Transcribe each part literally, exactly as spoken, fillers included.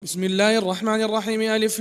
بسم الله الرحمن الرحيم. ألف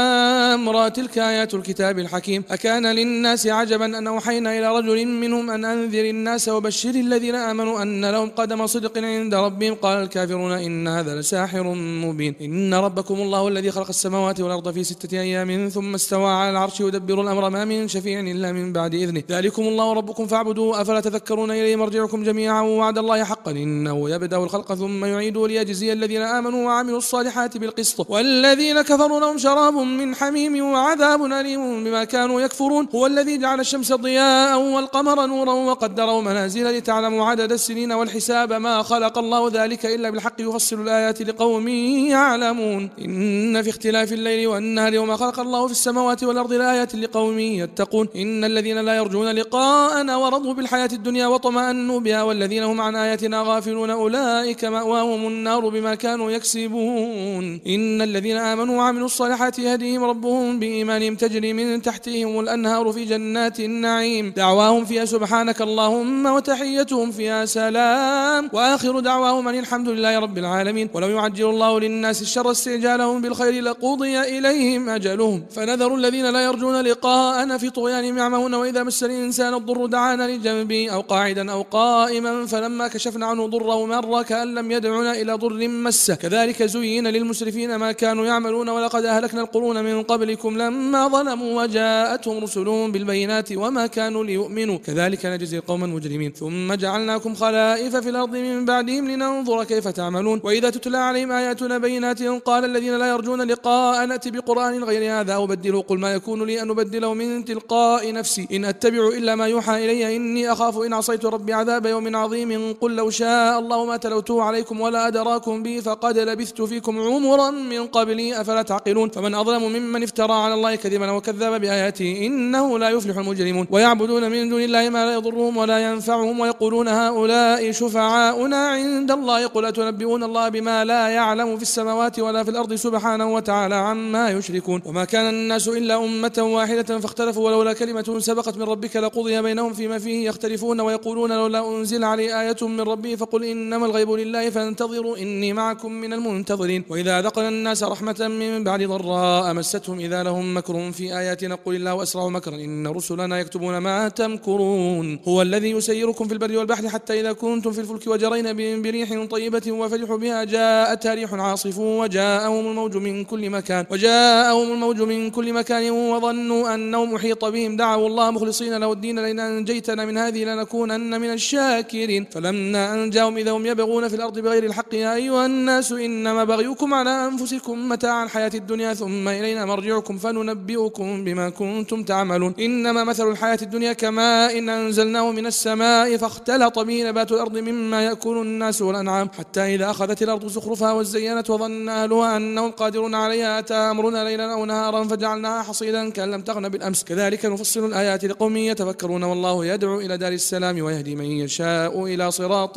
لام را تلك آيات الكتاب الحكيم. أكان للناس عجبا أن أوحينا إلى رجل منهم أن أنذر الناس وبشر الذين آمنوا أن لهم قدم صدق عند ربهم. قال الكافرون إن هذا لساحر مبين. إن ربكم الله الذي خلق السماوات والأرض في ستة أيام ثم استوى على العرش يدبر الأمر ما من شفيع إلا من بعد إذنه ذلكم الله ربكم فاعبدوه أفلا تذكرون. إليه مرجعكم جميعا وعد الله حقا إنه يبدأ الخلق ثم يعيده ليجزي الذين آمنوا وعملوا الصالحات بالقسط والذين كفروا لهم شراب من حميم وعذاب أليم بما كانوا يكفرون. هو الذي جعل الشمس ضياء والقمر نورا وقدره منازل لتعلموا عدد السنين والحساب ما خلق الله ذلك إلا بالحق يفصل الآيات لقوم يعلمون. إن في اختلاف الليل والنهار وما خلق الله في السماوات والأرض لآيات لقوم يتقون. إن الذين لا يرجون لقاءنا ورضوا بالحياة الدنيا وطمأنوا بها والذين هم عن آياتنا غافلون أولئك مأواهم النار بما كانوا يكسبون. إن الذين آمنوا وعملوا الصالحات يهديهم ربهم بإيمانهم تجري من تحتهم الأنهار في جنات النعيم دعواهم فيها سبحانك اللهم وتحيتهم فيها سلام وآخر دعواهم أن الحمد لله رب العالمين. ولو يعجل الله للناس الشر استعجالهم بالخير لقضي إليهم أجلهم فنذر الذين لا يرجون لقاءنا في طغيانهم يعمهون. وإذا مس الإنسان الضر دعانا لجنبه أو قاعدا أو قائما فلما كشفنا عنه ضره مر كأن لم يدعنا إلى ضر مسه كذلك زين للمسرفين ما كانوا يعملون. ولقد أهلكنا القرون من قبلكم لما ظلموا وجاءتهم رسلهم بالبينات وما كانوا ليؤمنوا كذلك نجزي القوم المجرمين. ثم جعلناكم خلائف في الأرض من بعدهم لننظر كيف تعملون. وإذا تتلى عليهم آياتنا بينات قال الذين لا يرجون لقاء نأتي بقرآن غير هذا أو بدله قل ما يكون لي أن أبدله من تلقاء نفسي إن أتبع إلا ما يوحى إلي إني أخاف إن عصيت ربي عذاب يوم عظيم. قل لو شاء الله ما تلوته عليكم ولا أدراكم به فقد لبثت فيكم عمرا من قبلي أفلا تعقلون. فمن أظلم ممن افترى على الله كذبا وكذب بآياته إنه لا يفلح المجرمون. ويعبدون من دون الله ما لا يضرهم ولا ينفعهم ويقولون هؤلاء شفعاؤنا عند الله قل أتنبئون الله بما لا يعلم في السماوات ولا في الأرض سبحانه وتعالى عما يشركون. وما كان الناس إلا أمة واحدة فاختلفوا ولولا كلمة سبقت من ربك لقضي بينهم فيما فيه يختلفون. ويقولون لولا أنزل عليه آية من ربه فقل إنما الغيب لله فانتظروا إني معكم من المنتظرين. وإذا ذقنا الناس رحمة من بعد ضراء مستهم إذا لهم مكر في آياتنا قل الله أسرع مكرا إن رسلنا يكتبون ما تمكرون. هو الذي يسيركم في البر والبحر حتى إذا كنتم في الفلك وجرين بهم بريح طيبة وفرحوا بها جاءتها ريح عاصف وجاءهم الموج من كل مكان وجاءهم الموج من كل مكان وظنوا أنهم محيط بهم دعوا الله مخلصين له الدين لئن أنجيتنا من هذه لنكونن من الشاكرين. فلما أنجاهم إذا هم يبغون في الأرض بغير الحق يا أيها الناس إنما بغيكم على أنفسكم متاع الحياة الدنيا ثم إلينا مرجعكم فننبئكم بما كنتم تعملون. إنما مثل الحياة الدنيا كماء إن أنزلناه من السماء فاختلط به نبات الأرض مما يأكل الناس والأنعام حتى إذا أخذت الأرض زخرفها وزينت وظن أهلها أنهم قادرون عليها أتى أمرنا ليلا أو نهارا فجعلناها حصيدا كأن لم تغن بالأمس كذلك نفصل الآيات لقوم يتفكرون. والله يدعو إلى دار السلام ويهدي من يشاء إلى صراط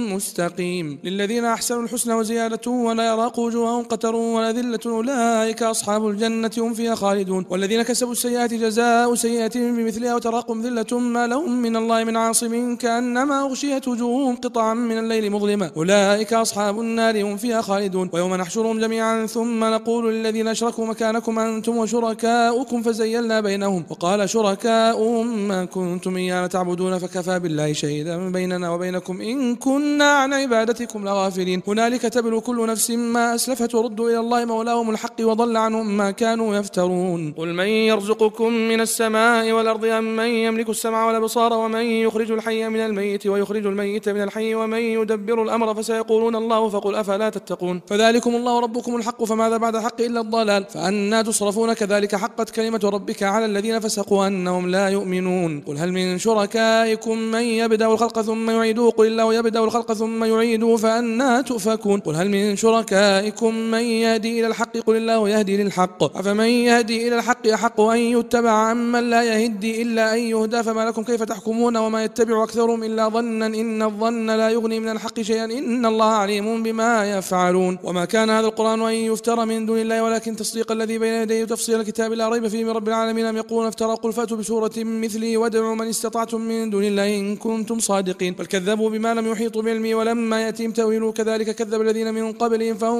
مستقيم. للذين أحسنوا الحسنى وزيادة ولا يرهق وجوههم قتر ولا ذلة أولئك أصحاب الجنة هم فيها خالدون. والذين كسبوا السيئات جزاء سيئة بمثلها وتراقم ذلة ما لهم من الله من عاصم كأنما أغشيت وجوههم قطعا من الليل مظلمة أولئك أصحاب النار هم فيها خالدون. ويوم نحشرهم جميعا ثم نقول للذين أشركوا مكانكم أنتم وشركاؤكم فزيلنا بينهم وقال شركاؤهم ما كنتم إيانا تعبدون فكفى بالله شهيدا بيننا وبينكم إن كنا عن عبادتكم لغافلين. هنالك تبلو كل نفس ما أسلفت وردوا إلى الله مولاهم الحق وضل عنهم ما كانوا يفترون. قل من يرزقكم من السماء والأرض أم من يملك السمع والأبصار ومن يخرج الحي من الميت ويخرج الميت من الحي ومن يدبر الأمر فسيقولون الله فقل أفلا تتقون. فذلكم الله ربكم الحق فماذا بعد الحق إلا الضلال فأنا تصرفون كذلك حقت كلمة ربك على الذين فسقوا أنهم لا يؤمنون. قل هل من شركائكم من يبدأ الخلق ثم يعيده قل الله يبدأ الخلق ثم يعيده فأنا تؤفكون. قل هل من شركائكم من يهدي إلى الحق قل الله يهدي للحق أفمن يهدي إلى الحق أحق أن يتبع أمن لا يهدي إلا أن يهدى فما لكم كيف تحكمون. وما يتبع أكثرهم إلا ظنا إن الظن لا يغني من الحق شيئا إن الله عليم بما يفعلون. وما كان هذا القرآن أن يفترى من دون الله ولكن تصديق الذي بين يديه وتفصيل الكتاب لا ريب فيه من رب العالمين. أم يقولون افترى قل فأتوا بسورة مثله وادعوا من استطعتم من دون الله إن كنتم صادقين. بل كذبوا بما لم يحيطوا بعلمه ولما يأتيهم تأويله كذلك كذب الذين من قبلهم فانظر كيف كان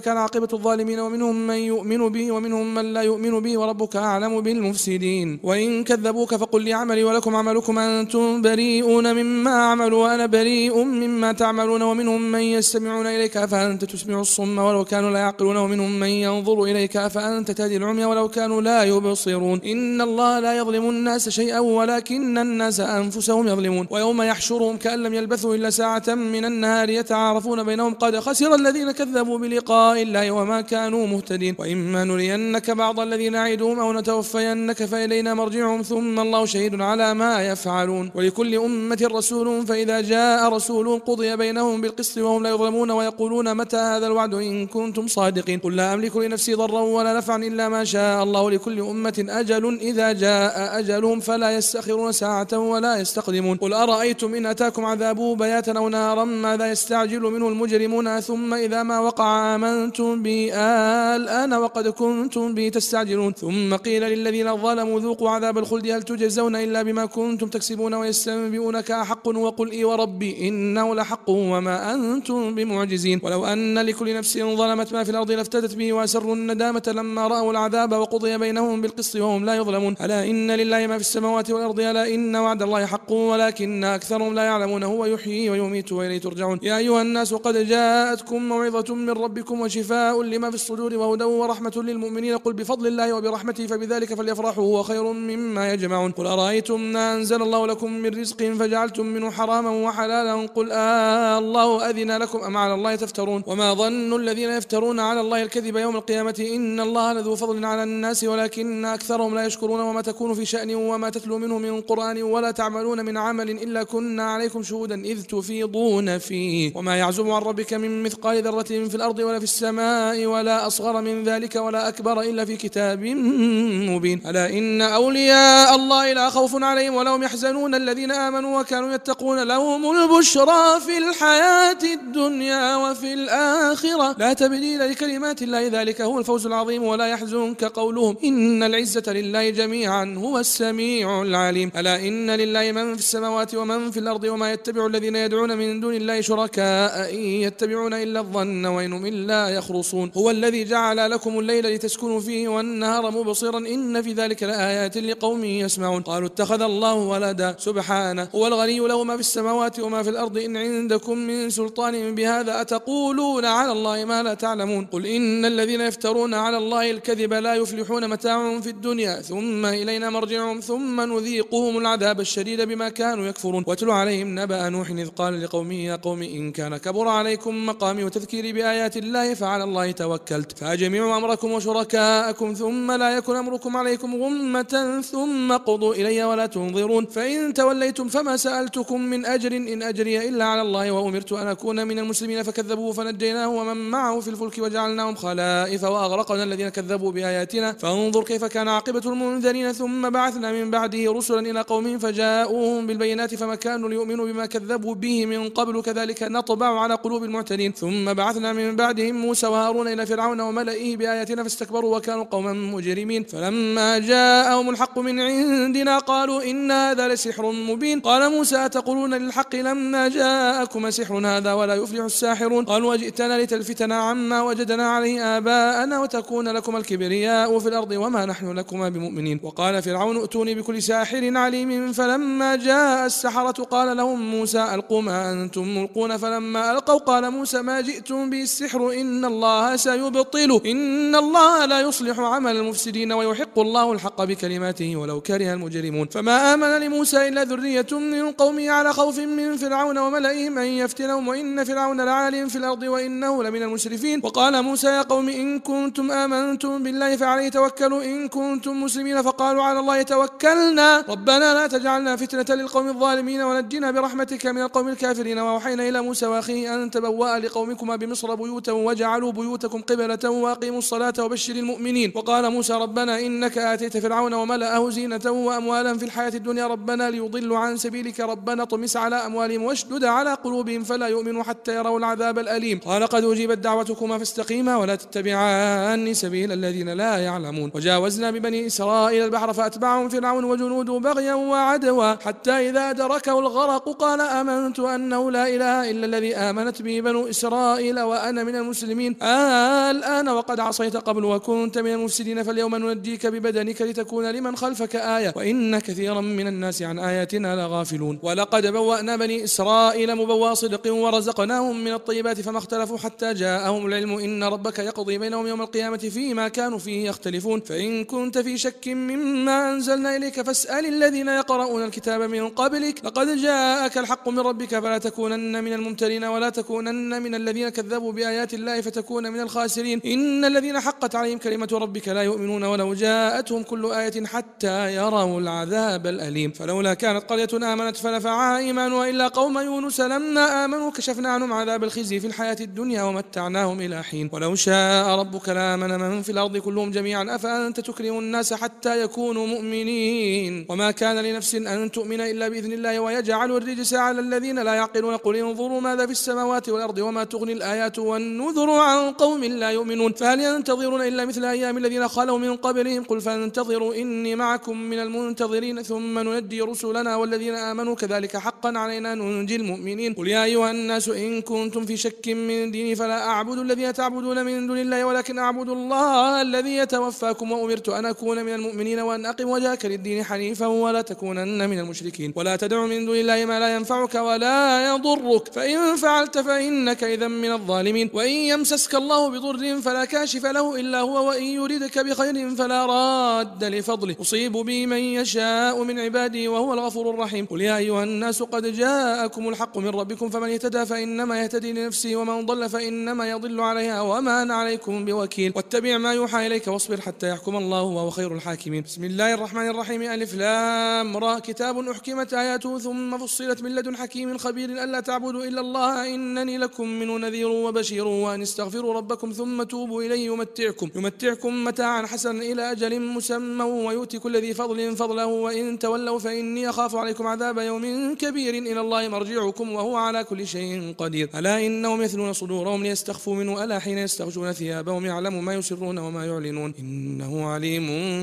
كان عاقبة الظالمين ومنهم من يؤمن به ومنهم من لا يؤمن به وربك أعلم بالمفسدين وإن كذبوك فقل لي عملي ولكم عملكم أنتم بريئون مما أعمل وأنا بريء مما تعملون ومنهم من يستمعون إليك فأنت تسمع الصم ولو كانوا لا يعقلون ومنهم من ينظر إليك فأنت تهدي العمي ولو كانوا لا يبصرون إن الله لا يظلم الناس شيئا ولكن الناس أنفسهم يظلمون ويوم يحشرهم كأن لم يلبثوا إلا ساعة من النهار يتعارفون بينهم قد خسر الذين كذبوا بلقاء الله وما كانوا مهتدين وإما نرينك بعض الذين نعدهم أو نتوفينك فإلينا مرجعهم ثم الله شهيد على ما يفعلون ولكل أمة رسول فإذا جاء رسول قضي بينهم بالقسط وهم لا يظلمون ويقولون متى هذا الوعد إن كنتم صادقين قل لا أملك لنفسي ضرا ولا نفعا إلا ما شاء الله لكل أمة أجل إذا جاء أجلهم فلا يستأخرون ساعة ولا يستقدمون قل أرأيتم إن أتاكم عذابه بياتا أو نهارا ماذا يستعجل منه المجرمون ثم إذا ما وقع آمنتم به الآن وقد كنتم به تستعجلون ثم قيل للذين ظلموا ذوقوا عذاب الخلد هل تجزون إلا بما كنتم تكسبون ويستنبئونك أحق وقل إي وربي إنه لحق وما أنتم بمعجزين ولو أن لكل نفس ظلمت ما في الأرض لافتدت به وأسروا الندامة لما رأوا العذاب وقضي بينهم بالقسط وهم لا يظلمون ألا إن لله ما في السماوات والأرض ألا إن وعد الله حق ولكن أكثرهم لا يعلمون هو يحيي ويميت وإليه ترجعون يا أيها الناس قد جاءتكم موعظة من ربكم وشفاء لما في الصدور وهدى ورحمة للمؤمنين قل بفضل الله وبرحمته فبذلك فليفرحوا هو خير مما يجمعون قل أرأيتم ما أنزل الله لكم من رزق فجعلتم منه حراما وحلالا قل آه الله أذن لكم أم على الله تفترون وما ظن الذين يفترون على الله الكذب يوم القيامة إن الله لذو فضل على الناس ولكن أكثرهم لا يشكرون وما تكون في شأن وما تتلو منه من قرآن ولا تعملون من عمل إلا كنا عليكم شهودا إذ تفيضون فيه وما يعزب عن ربك من مثقال ذرة في الأرض ولا في السماء ولا أصغر من ذلك ولا أكبر إلا في كتاب مبين ألا إن أولياء الله لا خوف عليهم ولا هم يحزنون الذين آمنوا وكانوا يتقون لهم البشرى في الحياة الدنيا وفي الآخرة لا تبديل لكلمات الله ذلك هو الفوز العظيم ولا يحزنك قولهم إن العزة لله جميعا هو السميع العليم ألا إن لله من في السماوات ومن في الأرض وما يتبع الذين يدعون من دون الله شركاء إن يتبعون إلا الظن وإنهم إلا يخرصون هو الذي جعل لكم الليل لتسكنوا فيه والنهار مبصرا إن في ذلك لآيات لقوم يسمعون قالوا اتخذ الله ولدا سبحانه هو الغني له ما في السماوات وما في الأرض إن عندكم من سلطان بهذا أتقولون على الله ما لا تعلمون قل إن الذين يفترون على الله الكذب لا يفلحون متاع في الدنيا ثم إلينا مرجعهم ثم نذيقهم العذاب الشديد بما كانوا يكفرون واتل عليهم نبأ نوح إذ قال لقومه يا قوم إن كان كبر عليكم مقامي وتذكيري بآيات الله فعلى الله توكلت فأجمعوا أمركم وشركاءكم ثم لا يكن أمركم عليكم غمة ثم قضوا إلي ولا تنظرون فإن توليتم فما سألتكم من أجر إن أجري إلا على الله وأمرت أن أكون من المسلمين فكذبوه فنجيناه ومن معه في الفلك وجعلناهم خلائف وأغرقنا الذين كذبوا بآياتنا فانظر كيف كان عاقبة المنذرين ثم بعثنا من بعده رسلا إلى قومهم فجاءوهم بالبينات فما كانوا ليؤمنوا بما كذبوا به من قبل كذلك نطبع على قلوب المعتدين ثم بعثنا من بعدهم موسى وهارون إلى فرعون وملئه بآياتنا فاستكبروا وكانوا قوما مجرمين فلما جاءهم الحق من عندنا قالوا إن هذا لسحر مبين قال موسى أتقولون للحق لما جاءكم سحر هذا ولا يفلح الساحرون قالوا وجئتنا لتلفتنا عما وجدنا عليه آباءنا وتكون لكم الكبرياء في الأرض وما نحن لكما بمؤمنين وقال فرعون ائتوني بكل ساحر عليم فلما جاء السحرة قال لهم موسى ألقوا ما أنتم ملقون فلما ألقوا قال موسى ما جئتم به السحر إن الله سيبطله إن الله لا يصلح عمل المفسدين ويحق الله الحق بكلماته ولو كره المجرمون فما آمن لموسى إلا ذرية من قومه على خوف من فرعون وملئهم أن يفتنهم وإن فرعون لعال في الأرض وإنه لمن المسرفين وقال موسى يا قوم إن كنتم آمنتم بالله فعليه توكلوا إن كنتم مسلمين فقالوا على الله توكلنا ربنا لا تجعلنا فتنة للقوم الظالمين ونجنا برحمتك من القوم الكافرين وأوحينا إلى موسى وأخيه أن تبوأ لقومكما بمصر بيوتا وجعلوا بيوتكم قبلة وأقيموا الصلاة وبشر المؤمنين وقال موسى ربنا إنك آتيت فرعون وملأه زينة وأموالا في الحياة الدنيا ربنا ليضلوا عن سبيلك ربنا طمس على أموالهم واشدد على قلوبهم فلا يؤمنوا حتى يروا العذاب الأليم قال قد أجيبت دعوتكما فاستقيما ولا تتبعان سبيل الذين لا يعلمون وجاوزنا ببني إسرائيل البحر فأتبعهم فرعون وجنوده بغيا وعدوا حتى إذا أدركه الغرق قال آمنت أنه لا إله إلا الذي آمنت به بنو إسرائيل وأنا من المسلمين المسلمين. آه الآن وقد عصيت قبل وكنت من المفسدين، فاليوم ننجيك ببدنك لتكون لمن خلفك آية، وإن كثيرا من الناس عن آياتنا لغافلون. ولقد بوأنا بني إسرائيل مبوى صدق ورزقناهم من الطيبات فما اختلفوا حتى جاءهم العلم إن ربك يقضي بينهم يوم القيامة فيما كانوا فيه يختلفون. فإن كنت في شك مما أنزلنا إليك فاسأل الذين يقرؤون الكتاب من قبلك لقد جاءك الحق من ربك فلا تكونن من الممترين ولا تكونن من الذين كذبوا بآيات الله فتكون من الخاسرين. إن الذين حقت عليهم كلمة ربك لا يؤمنون ولو جاءتهم كل آية حتى يروا العذاب الأليم. فلولا كانت قرية آمنت فنفعها إيمانها إلا قوم يونس لما آمنوا كشفنا عنهم عذاب الخزي في الحياة الدنيا ومتعناهم إلى حين. ولو شاء ربك لآمن من في الأرض كلهم جميعا أفأنت تكره الناس حتى يكونوا مؤمنين. وما كان لنفس أن تؤمن إلا بإذن الله ويجعل الرجس على الذين لا يعقلون. قل انظروا ماذا في السماوات والأرض وما تغني الآيات والنذر عن قوم لا يؤمنون. فهل ينتظرون إلا مثل أيام الذين خلوا من قبلهم قل فانتظروا إني معكم من المنتظرين ثم ننجي رسلنا والذين آمنوا كذلك حقا علينا ننجي المؤمنين. قل يا أيها الناس إن كنتم في شك من ديني فلا أعبد الذين تعبدون من دون الله ولكن أعبد الله الذي يتوفاكم وأمرت أن أكون من المؤمنين وأن أقم وجهك للدين حنيفا ولا تكونن من المشركين. ولا تدع من دون الله ما لا ينفعك ولا يضرك فإن فعلت فإنك إذا من الظالمين. وإن يمسسك الله بضر فلا كاشف له إلا هو وإن يردك بخير فلا راد لفضله يصيب به من يشاء من عباده وهو الغفور الرحيم. قل يا أيها الناس قد جاءكم الحق من ربكم فمن اهتدى فإنما يهتدي لنفسه ومن ضل فإنما يضل عليها وما أنا عليكم بوكيل. واتبع ما يوحى إليك واصبر حتى يحكم الله وهو خير الحاكمين. بسم الله الرحمن الرحيم. ألف لام را كتاب أحكمت آياته ثم فصلت من لدن حكيم خبير ألا تعبدوا إلا الله إنني لكم منه نذير وبشير وأن استغفروا ربكم ثم توبوا إليه يمتعكم يمتعكم متاعا حسنا إلى أجل مسمى ويؤتي كل ذي فضل فضله وإن تولوا فإني أخاف عليكم عذاب يوم كبير إلى الله مرجعكم وهو على كل شيء قدير. ألا إنهم يثنون صدورهم ليستخفوا منه ألا حين يستغشون ثيابهم يعلم ما يسرون وما يعلنون إنه عليم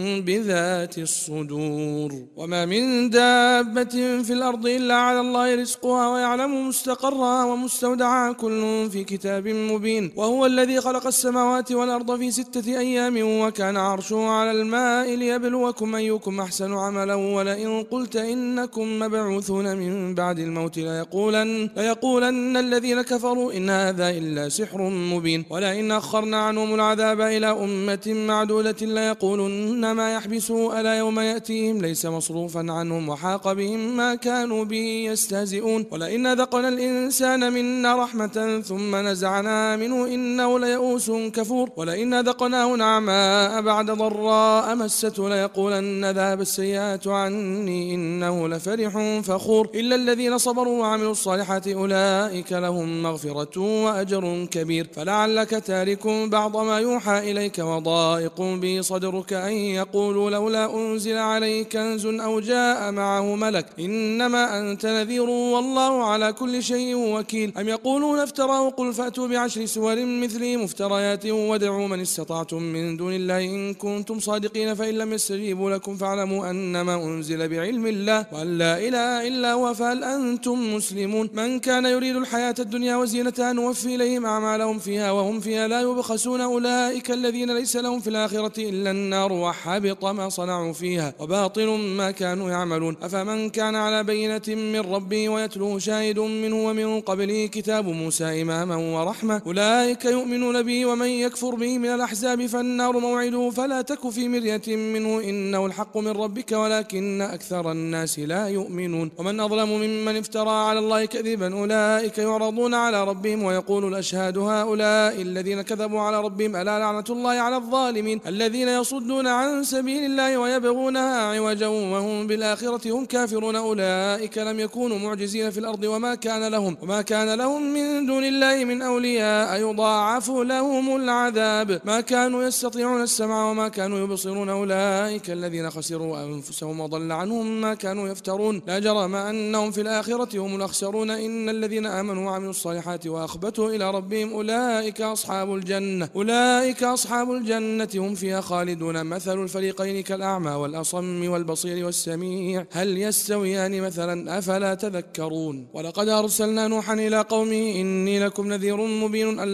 بذات الصدور. وما من دابة في الأرض إلا على الله رزقها ويعلم مستقرها ومستودعها كل في كتاب مبين. وهو الذي خلق السماوات والأرض في ستة أيام وكان عرشه على الماء ليبلوكم أيكم أحسن عملا ولئن قلت إنكم مبعوثون من بعد الموت ليقولن, ليقولن الذين كفروا إن هذا إلا سحر مبين. ولئن أخرنا عنهم العذاب إلى أمة معدودة ليقولن ما يحبسوا ألا يوم يأتيهم ليس مصروفا عنهم وحاق بهم ما كانوا به يستهزئون. ولئن ذقنا الإنسان منا رحمة ثم نزعنا منه إنه ليئوس كفور. ولئن ذقناه نعماء بعد ضراء مسته ليقولن ذهب السيئات عني إنه لفرح فخور. إلا الذين صبروا وعملوا الصالحات أولئك لهم مغفرة وأجر كبير. فلعلك تارك بعض ما يوحى إليك وضائق به صدرك أن يقولوا لولا أنزل عليه كنز أو جاء معه ملك إنما أنت نذير والله على كل شيء وكيل. أم يقولون افتراه قل فأتوا بعشر سور مثله مفتريات وادعوا من استطعتم من دون الله إن كنتم صادقين فإن لم يستجيبوا لكم فاعلموا أنما أنزل بعلم الله وأن لا إله إلا هو فهل أنتم مسلمون. من كان يريد الحياة الدنيا وزينتها نوفي إليهم أعمالهم فيها وهم فيها لا يبخسون أولئك الذين ليس لهم في الآخرة إلا النار وحبط ما صنعوا فيها وباطل ما كانوا يعملون. أفمن كان على بينة من ربه ويتلوه شاهد منه ومن قبله كتاب موسى إماما ورحمة أولئك يؤمنون به ومن يكفر به من الأحزاب فالنار موعده فلا تك في مرية منه إنه الحق من ربك ولكن أكثر الناس لا يؤمنون. ومن أظلم ممن افترى على الله كذبا أولئك يعرضون على ربهم ويقول الأشهاد هؤلاء الذين كذبوا على ربهم ألا لعنة الله على الظالمين الذين يصدون عن سبيل الله ويبغونها عوجا وهم بالآخرة هم كافرون أولئك لم يكونوا معجزين في الأرض وما كان لهم وما كان لهم من دون الله من أولياء يضاعف لهم العذاب ما كانوا يستطيعون السمع وما كانوا يبصرون أولئك الذين خسروا أنفسهم وضل عنهم ما كانوا يفترون لا جرم أنهم في الآخرة هم الأخسرون إن الذين آمنوا وعملوا الصالحات وأخبتوا إلى ربهم أولئك أصحاب الجنة أولئك أصحاب الجنة هم فيها خالدون. مثل الفريقين كالأعمى والأصم والبصير والسميع هل يستويان مثلا أفلا تذكرون. ولقد أرسلنا نوحا إلى قومه إني لكم نذير مبين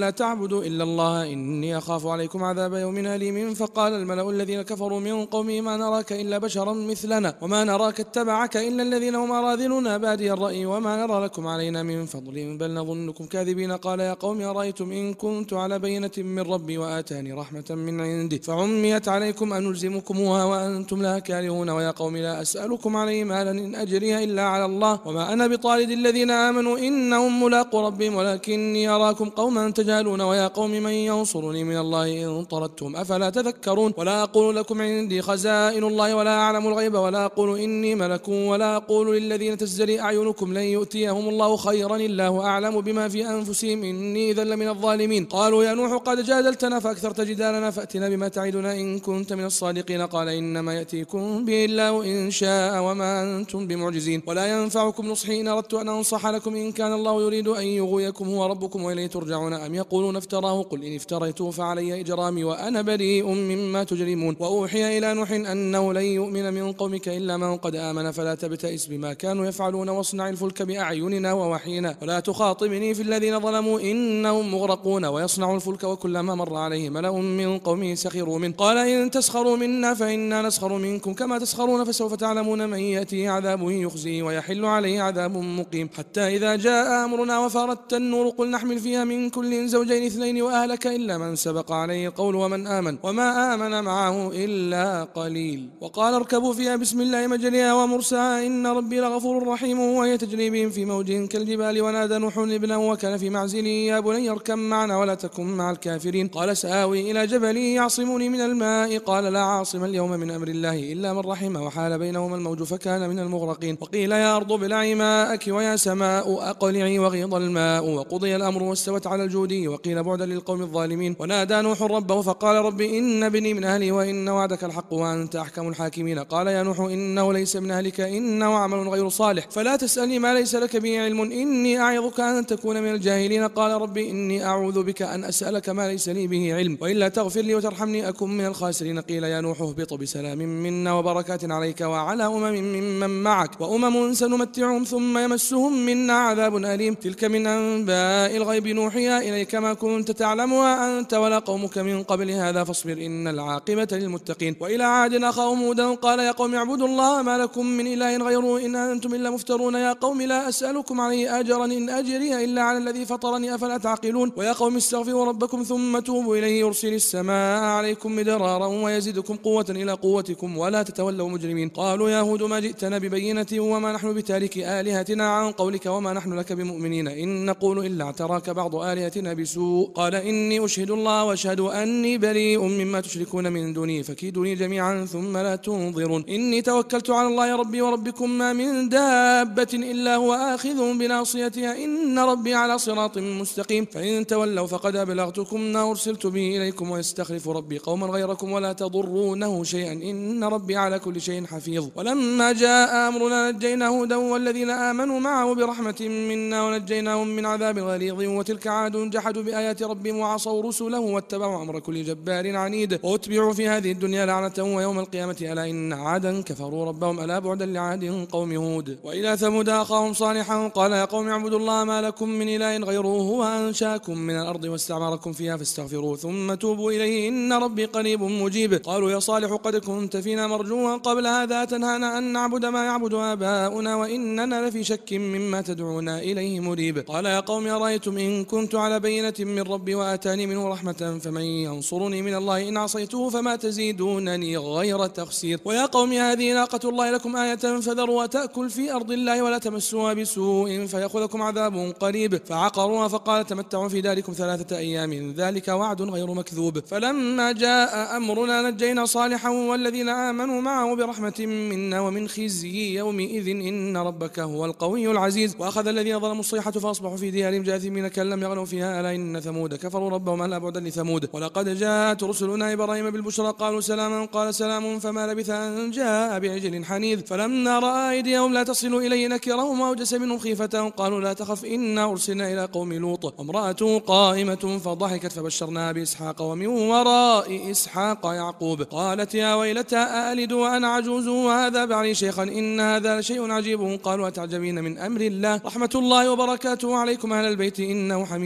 ألا تعبدوا إلا الله إني أخاف عليكم عذاب يوم أليم. فقال الملأ الذين كفروا من قومه ما نراك إلا بشرا مثلنا وما نراك اتبعك إلا الذين هم أراذلنا بادي الرأي وما نرى لكم علينا من فضل بل نظنكم كاذبين. قال يا قوم أرأيتم إن كنت على بينة من ربي وآتاني رحمة من عنده فعميت عليكم أنلزمكموها وأنتم لا كارهون. ويا قوم لا أسألكم عليه مالا إن أجري إلا على الله وما أنا بطارد الذين آمنوا إنهم ملاقوا ربهم ولكني أراكم قوما تجهلون. ويا قوم من ينصرني من الله إن طردتم أفلا تذكرون. ولا أقول لكم عندي خزائن الله ولا أعلم الغيب ولا أقول إني ملك ولا أقول للذين تزدري أعينكم لن يؤتيهم الله خيرا الله أعلم بما في أنفسهم إني إذا لمن الظالمين. قالوا يا نوح قد جادلتنا فأكثرت جدالنا فأتنا بما تعدنا إن كنت من الصادقين. قال إنما يأتيكم به الله إن شاء وما أنتم بمعجزين ولا ينفعكم نصحي إن أردت أن أنصح لكم إن كان الله يريد أن يغويكم هو ربكم وإليه ترجعون. أم يقولون افتراه قل إن افتريته فعلي إجرامي وأنا بريء مما تجرمون. وأوحي إلى نوح أنه لن يؤمن من قومك إلا من قد آمن فلا تبتئس بما كانوا يفعلون واصنع الفلك بأعيننا ووحينا ولا تخاطبني في الذين ظلموا إنهم مغرقون. ويصنع الفلك وكلما مر عليه ملأ من قومه سخروا منه قال إن تسخروا منا فإنا نسخر منكم كما تسخرون فسوف تعلمون من يأتيه عذاب يخزيه ويحل عليه عذاب مقيم. حتى إذا جاء أمرنا وفارت النور قل نحمل فيها من كل زوجين اثنين وأهلك إلا من سبق عليه القول ومن آمن وما آمن معه إلا قليل. وقال اركبوا فيها بسم الله مجريها ومرساها إن ربي لغفور رحيم. وهي تجري بهم في موج كالجبال ونادى نوح ابنه وكان في معزله يا بني اركب معنا ولا تكن مع الكافرين. قال سآوي إلى جبل يعصمني من الماء قال لا عاصم اليوم من أمر الله إلا من رحم وحال بينهما الموج فكان من المغرقين. وقيل يا أرض ابلعي ماءك ويا سماء أقلعي وغيض الماء وقضي الأمر واستوت على الجودي. وقيل بعدا للقوم الظالمين. ونادى نوح ربه فقال رب إن ابني من أهلي وإن وعدك الحق وأنت أحكم الحاكمين. قال يا نوح إنه ليس من أهلك إنه عمل غير صالح فلا تسألني ما ليس لك به علم إني أعظك أن تكون من الجاهلين. قال رب إني أعوذ بك أن أسألك ما ليس لي به علم وإلا تغفر لي وترحمني أكن من الخاسرين. قيل يا نوح اهبط بسلام منا وبركات عليك وعلى أمم ممن معك وأمم سنمتعهم ثم يمسهم منا عذاب أليم. تلك من أنباء الغيب نوحيها إليك ما كنت تعلمها أنت ولا قومك من قبل هذا فاصبر إن العاقبة للمتقين. وإلى عاد أخاهم هودا قال يا قوم اعبدوا الله ما لكم من إله غيره إن أنتم إلا مفترون. يا قوم لا أسألكم عليه أجرا إن أجري إلا على الذي فطرني أفلا تعقلون. ويا قوم استغفروا ربكم ثم توبوا إليه يرسل السماء عليكم مدرارا ويزدكم قوة إلى قوتكم ولا تتولوا مجرمين. قالوا يا هود ما جئتنا ببينة وما نحن بتارك آلهتنا عن قولك وما نحن لك بمؤمنين إن نقول إلا اعتراك بعض آلهتنا بسوء. قال إني أشهد الله وأشهد أني بريء مما تشركون من دوني فكيدوني جميعا ثم لا تنظرون. إني توكلت على الله ربي وربكم ما من دابة إلا هو آخذ بناصيتها إن ربي على صراط مستقيم. فإن تولوا فقد أبلغتكم ما أرسلت به إليكم ويستخلف ربي قوما غيركم ولا تضرونه شيئا إن ربي على كل شيء حفيظ. ولما جاء أمرنا نجينا هودا والذين آمنوا معه برحمة منا ونجيناهم من عذاب غليظ. وتلك عاد جحدوا بآيات ربهم وعصوا رسله واتبعوا أمر كل جبار عنيد واتبعوا في هذه الدنيا لعنة ويوم القيامة ألا إن عادا كفروا ربهم ألا بعدا لعاد قوم هود. وإلى ثمود أخاهم صالحا قال يا قوم اعبدوا الله ما لكم من إله غيره هو أنشاكم من الأرض واستعمركم فيها فاستغفروه ثم توبوا إليه إن ربي قريب مجيب. قالوا يا صالح قد كنت فينا مرجوا قبل هذا تنهانا أن نعبد ما يعبد آباؤنا وإننا لفي شك مما تدعونا إليه مريب. قال يا قوم أرأيتم إن كنت على بينة من ربي وآتاني منه رحمة فمن ينصرني من الله إن عصيته فما تزيدونني غير تخسير. ويا قوم هذه ناقة الله لكم آية فذروا تأكل في أرض الله ولا تمسوها بسوء فيأخذكم عذاب قريب. فعقروها فقال تمتعوا في داركم ثلاثة أيام ذلك وعد غير مكذوب. فلما جاء أمرنا نجينا صالحا والذين آمنوا معه برحمة منا ومن خزي يومئذ إن ربك هو القوي العزيز. وأخذ الذين ظلموا الصيحة فأصبحوا في ديارهم جاثمين كأن لم يغنوا فيها ألا إن ثمود كفروا ربهم ألا بعدا لثمود. ولقد جاءت رسلنا إبراهيم بالبشرى قالوا سلاما قال سلام فما لبث أن جاء بعجل حنيذ. فلما رأى أيديهم لا تصل إليه نكرهم وأوجس منهم خيفة قالوا لا تخف إنا أرسلنا إلى قوم لوط وامرأته قائمة فضحكت فبشرناها بإسحاق ومن وراء إسحاق يعقوب. قالت يا ويلتى أألد وأنا عجوز وهذا بعلي شيخا إن هذا لشيء عجيب. قالوا أتعجبين من أمر الله رحمة الله وبركاته عليكم أهل البيت إنه حميد مجيد.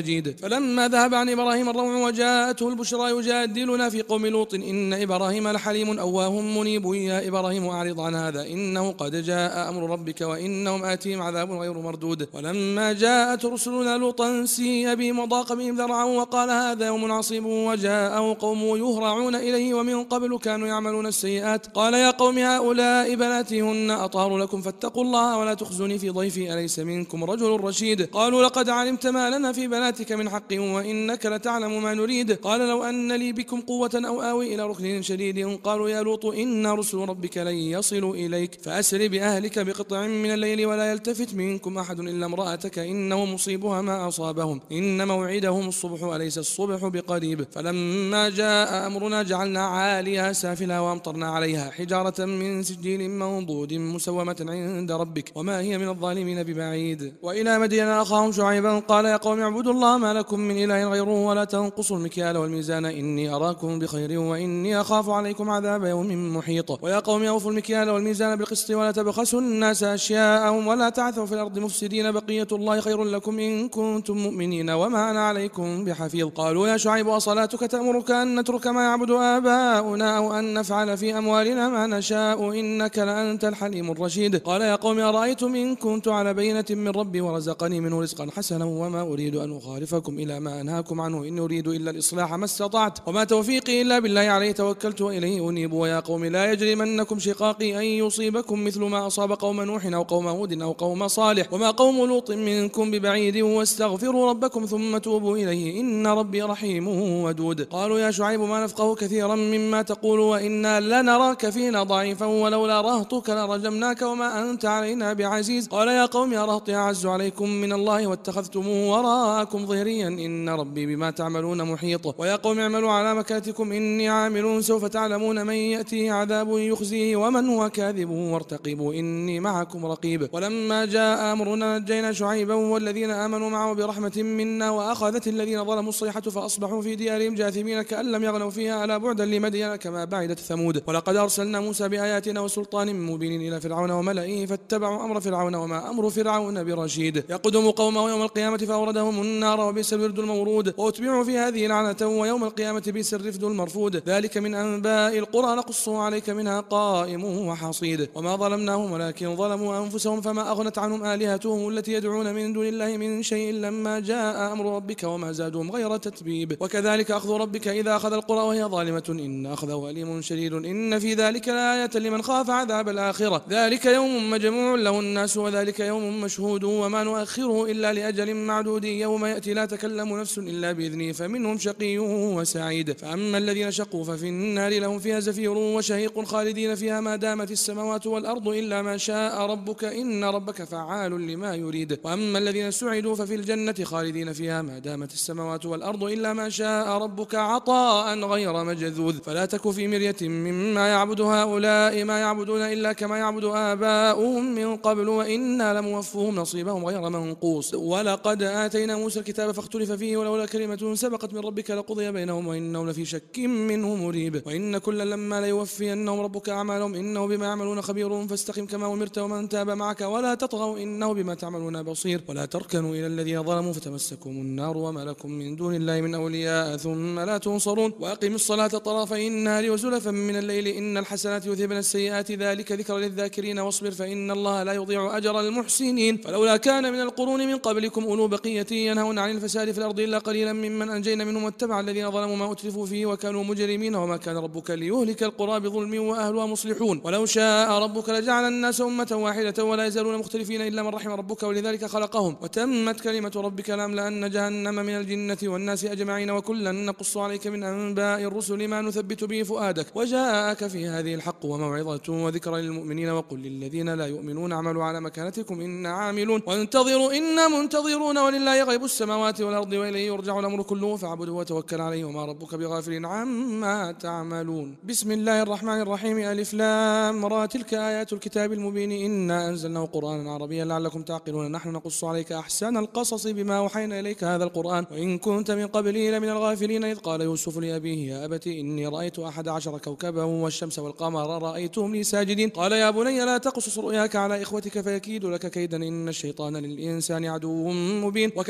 مجيد. فلما ذهب عن إبراهيم الروع وجاءته البشرى يجادلنا في قوم لوط إن إبراهيم لحليم أواه منيب يا إبراهيم أعرض عن هذا إنه قد جاء أمر ربك وإنهم آتيهم عذاب غير مردود. ولما جاءت رسلنا لوطا سيء بهم وضاق بهم ذرعا وقال هذا يوم عصيب وجاءه قومه يهرعون إليه ومن قبل كانوا يعملون السيئات قال يا قوم هؤلاء بناتي هن أطهر لكم فاتقوا الله ولا تخزوني في ضيفي أليس منكم رجل رشيد. قالوا لقد علمت ما لنا في بناتك من حق وإنك لتعلم ما نريد. قال لو أن لي بكم قوة أو آوي إلى ركن شديد. قالوا يا لوط إن رسل ربك لن يصلوا إليك فأسر بأهلك بقطع من الليل ولا يلتفت منكم أحد إلا امرأتك إنه مصيبها ما أصابهم إن موعدهم الصبح أليس الصبح بقريب. فلما جاء أمرنا جعلنا عاليها سافلها وأمطرنا عليها حجارة من سجيل منضود مسومة عند ربك وما هي من الظالمين ببعيد. وإلى مدين أخاهم شعيبا قال يا قوم اعبدوا الله ما لكم من إله غيره ولا تنقصوا المكيال والميزان إني أراكم بخير وإني أخاف عليكم عذاب يوم محيط. ويا قوم أوفوا المكيال والميزان بالقسط ولا تبخسوا الناس أشياءهم ولا تعثوا في الأرض مفسدين بقية الله خير لكم إن كنتم مؤمنين وما أنا عليكم بحفيظ. قالوا يا شعيب وصلاتك تأمرك أن نترك ما يعبد آباؤنا أو أن نفعل في أموالنا ما نشاء إنك لأنت الحليم الرشيد. قال يا قوم أرأيتم إن كنت على بينة من ربي ورزقني منه رزقا حسنا وما أريد أن أخالفكم إلى ما أنهاكم عنه إن أريد إلا الإصلاح ما استطعت وما توفيقي إلا بالله عليه توكلت وإليه أنيب. ويا قوم لا يجرمنكم شقاقي أن يصيبكم مثل ما أصاب قوم نوح أو قوم هود أو قوم صالح وما قوم لوط منكم ببعيد واستغفروا ربكم ثم توبوا إليه إن ربي رحيم ودود. قالوا يا شعيب ما نفقه كثيرا مما تقول وإنا لنراك فينا ضعيفا ولولا رهطك لرجمناك وما أنت علينا بعزيز. قال يا قوم يا رهطي أعز عليكم من الله واتخذتموه وراءكم ظهريا إن ربي بما تعملون محيط. ويا قوم اعملوا على مكانتكم إني عامل سوف تعلمون من يأتيه عذاب يخزيه ومن هو كاذب وارتقبوا إني معكم رقيب. ولما جاء أمرنا نجينا شعيبا والذين آمنوا معه برحمة منا وأخذت الذين ظلموا الصيحة فأصبحوا في ديارهم جاثمين كأن لم يغنوا فيها ألا بعدا لمدين كما بعدت ثمود. ولقد أرسلنا موسى بآياتنا وسلطان مبين إلى فرعون وملئه فاتبعوا أمر فرعون وما أمر فرعون برشيد. يقدم قومه يوم القيامة فأوردهم النار وبئس الورد المورود وأتبعوا في هذه لعنة ويوم القيامة بئس الرفد المرفود. ذلك من أنباء القرى نقصه عليك منها قائم وحصيد. وما ظلمناهم ولكن ظلموا أنفسهم فما أغنت عنهم آلهتهم التي يدعون من دون الله من شيء لما جاء أمر ربك وما زادهم غير تتبيب. وكذلك أخذ ربك إذا أخذ القرى وهي ظالمة إن أخذه أليم شديد إن في ذلك لآية لمن خاف عذاب الآخرة. ذلك يوم مجموع له الناس وذلك يوم مشهود وما نؤخره إلا لأجل معدود يوم يأتي لا تكلم نفس إلا بإذنه فمنهم شقي وسعيد. فأما الذين شقوا ففي النار لهم فيها زفير وشهيق خالدين فيها ما دامت السماوات والأرض إلا ما شاء ربك إن ربك فعال لما يريد. وأما الذين سعدوا ففي الجنة خالدين فيها ما دامت السماوات والأرض إلا ما شاء ربك عطاء غير مجذوذ. فلا تك في مرية مما يعبد هؤلاء ما يعبدون إلا كما يعبد آباؤهم من قبل وإنا لموفوهم نصيبهم غير منقوص. ولقد آتينا موسى الكتاب فاختلف فيه ولولا كلمة سبقت من ربك لقضي بينهم وإنهم لفي شك منه مريب. وإن كلا لما ليوفينهم ربك أعمالهم إنه بما يعملون خبير فاستقم كما أمرت ومن تاب معك ولا تطغوا إنه بما تعملون بصير. ولا تركنوا إلى الذين ظلموا فتمسكم النار وما لكم من دون الله من أولياء ثم لا تنصرون. وأقم الصلاة طرفي النهار وزلفا من الليل إن الحسنات يذهبن السيئات ذلك ذكر للذاكرين واصبر فإن الله لا يضيع أجر المحسنين. فلولا كان من القرون من قبلكم أولو بقية ينهون عن الفساد في الأرض إلا قليلا ممن أنجينا منهم واتبع الذين ظلموا ما أترفوا فيه وكانوا مجرمين وما كان ربك ليهلك القرى بظلم وأهلها مصلحون. ولو شاء ربك لجعل الناس أمة واحدة ولا يزالون مختلفين إلا من رحم ربك ولذلك خلقهم وتمت كلمة ربك لأملأن جهنم من الجنة والناس أجمعين وكلا نقص عليك من أنباء الرسل ما نثبت به فؤادك وجاءك في هذه الحق وموعظة وذكرى للمؤمنين وقل للذين لا يؤمنون اعملوا على مكانتكم إنا عاملون وانتظروا إنا منتظرون ولله غيب السماوات والأرض وإليه يرجع الأمر كله فاعبده وتوكل عليه وما ربك بغافل عما تعملون. بسم الله الرحمن الرحيم ألف لام را تلك آيات الكتاب المبين إنا أنزلناه قرآنا عربيا لعلكم تعقلون نحن نقص عليك أحسن القصص بما أوحينا إليك هذا القرآن وإن كنت من قبله لمن الغافلين إذ قال يوسف لأبيه يا أبت إني رأيت أحد عشر كوكبا والشمس والقمر رأيتهم لي ساجدين قال يا بني لا تقصص رؤياك على إخوتك فيكيدوا لك كيدا إن الشيطان للإنسان عدو مبين وكذلك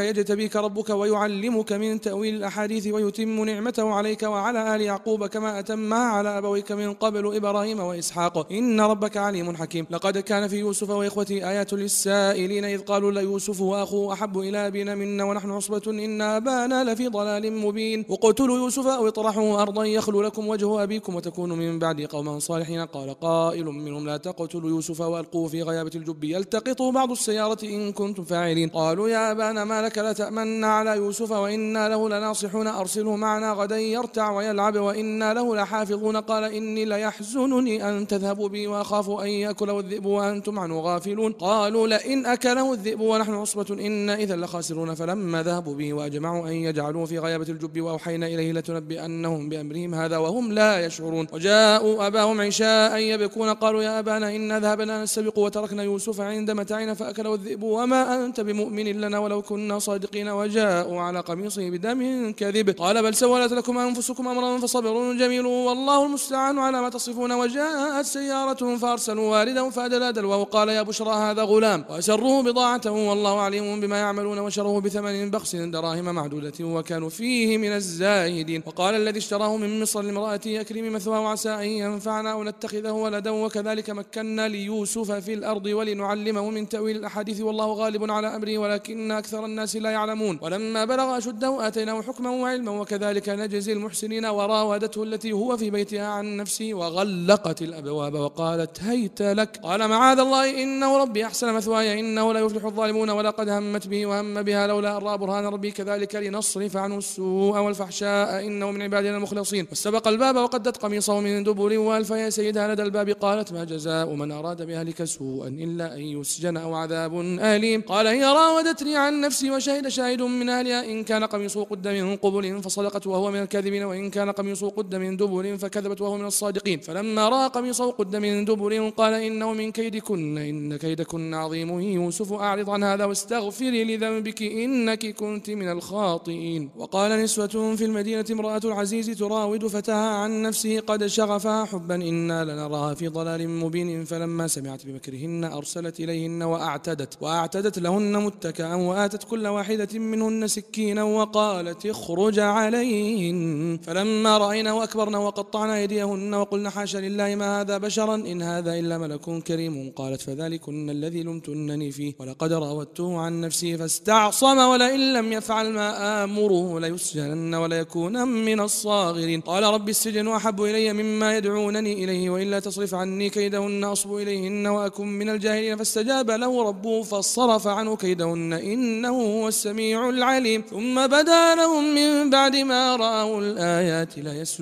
يجتبيك ربك ويعلمك من تأويل الأحاديث ويتم نعمته عليك وعلى آل يعقوب كما أتمها على أبويك من قبل إبراهيم وإسحاق إن ربك عليم حكيم. لقد كان في يوسف وإخوته آيات للسائلين إذ قالوا ليوسف وأخوه أحب إلى أبينا منا ونحن عصبة إن أبانا لفي ضلال مبين اقتلوا يوسف أو اطرحوه أرضا يخل لكم وجه أبيكم وتكونوا من بعد قوما صالحين. قال قائل منهم لا تقتلوا يوسف وألقوه في غيابة الجب يلتقطه بعض السيارة إن كنتم فاعلين. قالوا يا أبانا ما لك لا تأمنا على يوسف وإنا له لناصحون أرسله معنا غدا يرتع ويلعب وإنا له لحافظون. قال إني ليحزنني أن تذهبوا بي وأخاف أن يأكله الذئب وأنتم عنه غافلون. قالوا لئن أكله الذئب ونحن عصبة إنا إذا لخاسرون. فلما ذهبوا به وأجمعوا أن يجعلوه في غيابة الجب وأوحينا إليه لتنبئنهم بأمرهم هذا وهم لا يشعرون. وجاءوا أباهم عشاء يبكون قالوا يا أبانا إنا ذهبنا نستبق وتركنا يوسف عند متاعنا فأكله الذئب وما أنت بمؤمن لنا ولو كنا صادقين. وجاءوا على قميصه بدم كذب قال بل سولت لكم أنفسكم أمرا فصبر جميل والله المستعان على ما تصفون. وجاءت سيارة فأرسلوا والدهم فأدلى دلوه قال يا بشرى هذا غلام وأسروه بضاعته والله عليم بما يعملون وشروه بثمن بخس دراهم معدودة وكانوا فيه من الزاهدين. وقال الذي اشتراه من مصر لامرأته أكرمي مثواه وعسى أن ينفعنا أو نتخذه ولدا وكذلك مكنا ليوسف في الأرض ولنعلمه من تأويل الأحاديث والله غالب على أمره ولكن أكثر الناس لا يعلمون. ولما بلغ أشده آتيناه حكما وعلما وكذلك نجزي المحسنين. وراودته التي هو في بيتها عن نفسه وغلقت الأبواب وقالت هيت لك قال معاذ الله إنه ربي أحسن مثواي إنه لا يفلح الظالمون. ولقد همت به وهم بها لولا أن رأى برهان ربي كذلك لنصرف عنه السوء والفحشاء إنه من عبادنا المخلصين. واستبق الباب وقدت قميصه من دبر وألف يا سيدها لدى الباب. قالت ما جزاء من أراد بأهلك سوءا إلا أن يسجن أو عذاب أليم. قال هي راودتني عن نفسي وشهد شاهد من أهلها إن كان قميصه قد من قبل فصدقت وهو من الكاذبين وإن كان قميصه قد من دبر فكذبت وهو من الصادقين. فلما رأى قميصه قد من دبر قال إنه من كيدكن إن كيدكن عظيم. يوسف أعرض عن هذا واستغفري لذنبك إنك كنت من الخاطئين. وقال نسوة في المدينة امرأة العزيز تراود فتاها عن نفسه قد شغفها حبا إنا لنراها في ضلال مبين. فلما سمعت بمكرهن أرسلت إليهن وأعتدت وأعتدت لهن متكئا وآتت كل واحدة منهن سكينا وقالت اخرج عليهن. فلما رأيناه أكبرن وقطعن أيديهن وقلن حاشا لله ما هذا بشرا إن هذا إلا ملك كريم. قالت فذلكن الذي لمتنني فيه ولقد راودته عن نفسه فاستعصم ولئن لم يفعل ما آمره ليسجنن وليكون من الصاغرين. قال رب السجن أحب إلي مما يدعونني إليه وإلا تصرف عني كيدهن أصب إليهن وأكن من الجاهلين. فاستجاب له ربه فصرف عنه كيدهن إنه هو السميع العليم. ثم بدا لهم من بعد ما رأوا الآيات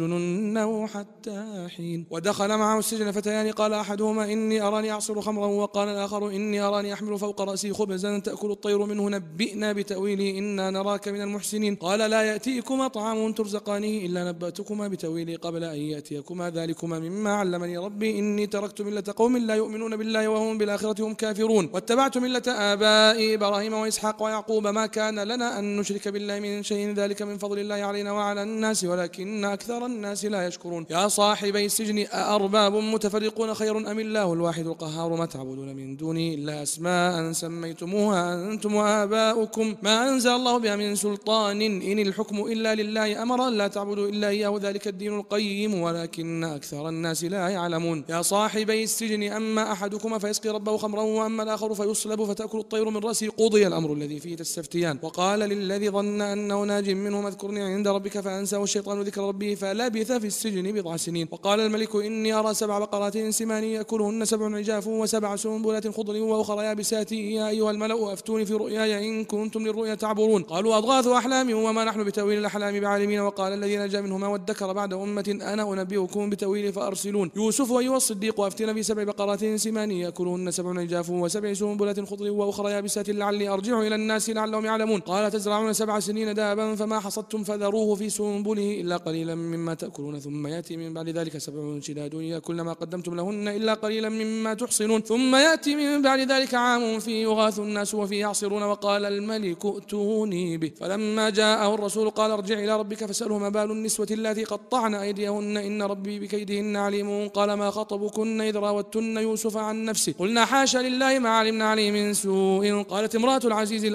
ليسجننه حتى حين. ودخل معه السجن فتيان قال أحدهما إني أراني أعصر خمرا وقال الآخر إني أراني أحمل فوق رأسي خبزا تأكل الطير منه نبئنا بتأويله إنا نراك من المحسنين. قال لا يأتيكما طعام ترزقانه إلا نبأتكما بتأويله قبل أن يأتيكما ذلكما مما علمني ربي إني تركت ملة قوم لا يؤمنون بالله وهم بالآخرة هم كافرون واتبعت ملة آبائي إبراهيم وإسحاق ويعقوب ما كان لنا أن نشرك بالله من شيء ذلك من فضل الله علينا وعلى الناس ولكن أكثر الناس لا يشكرون. يا صاحبي السجن أأرباب متفرقون خير أم الله الواحد القهار ما تعبدون من دونه إلا أسماء سميتموها أنتم وآباؤكم ما أنزل الله بها من سلطان إن الحكم إلا لله أمر لا تعبدوا إلا إياه ذلك الدين القيم ولكن أكثر الناس لا يعلمون. يا صاحبي السجن أما أحدكما فيسقي ربه خمرا وأما الآخر فيصلب فتأكل الطير من رأسه قضي الأمر الذي فيه تستفتيان. وقال للذي ظن أنه ناج منه اذكرني عند ربك فأنساه الشيطان ذكر ربه فلبث في السجن بضع سنين. وقال الملك إني أرى سبع بقرات سمان يأكلهن سبع عجاف وسبع سنبلات خضر وأخرى يابسات يا أيها الملأ أفتوني في رؤياي إن كنتم للرؤيا تعبرون. قالوا أضغاث أحلام وما نحن بتأويل الأحلام بعالمين. وقال الذي نجا منهما وادكر بعد أمة أنا أنبئكم بتأويله فأرسلون. يوسف أيها الصديق أفتنا في سبع بقرات سمان يأكلهن سبع عجاف وسبع سنبلات خضر وأخرى يابسات لعلي أرجع إلى الناس لعلهم يعلمون. قال تزرعون سبع سنين دابا فما حصدتم فذروه في سنبله إلا قليلا مما تأكلون ثم يأتي من بعد ذلك سبع شداد يأكلن ما قدمتم لهن إلا قليلا مما تحصنون ثم يأتي من بعد ذلك عام فيه يغاث الناس وفيه يعصرون. وقال الملك ائتوني به فلما جاءه الرسول قال ارجع إلى ربك فاسأله ما بال النسوة اللاتي قطعن أيديهن إن ربي بكيدهن عليم. قال ما خطبكن إذ راوتن يوسف عن نفسه قلنا حاشا لله ما علمنا عليه من سوء. قالت امرأة العزيز الآن حصحص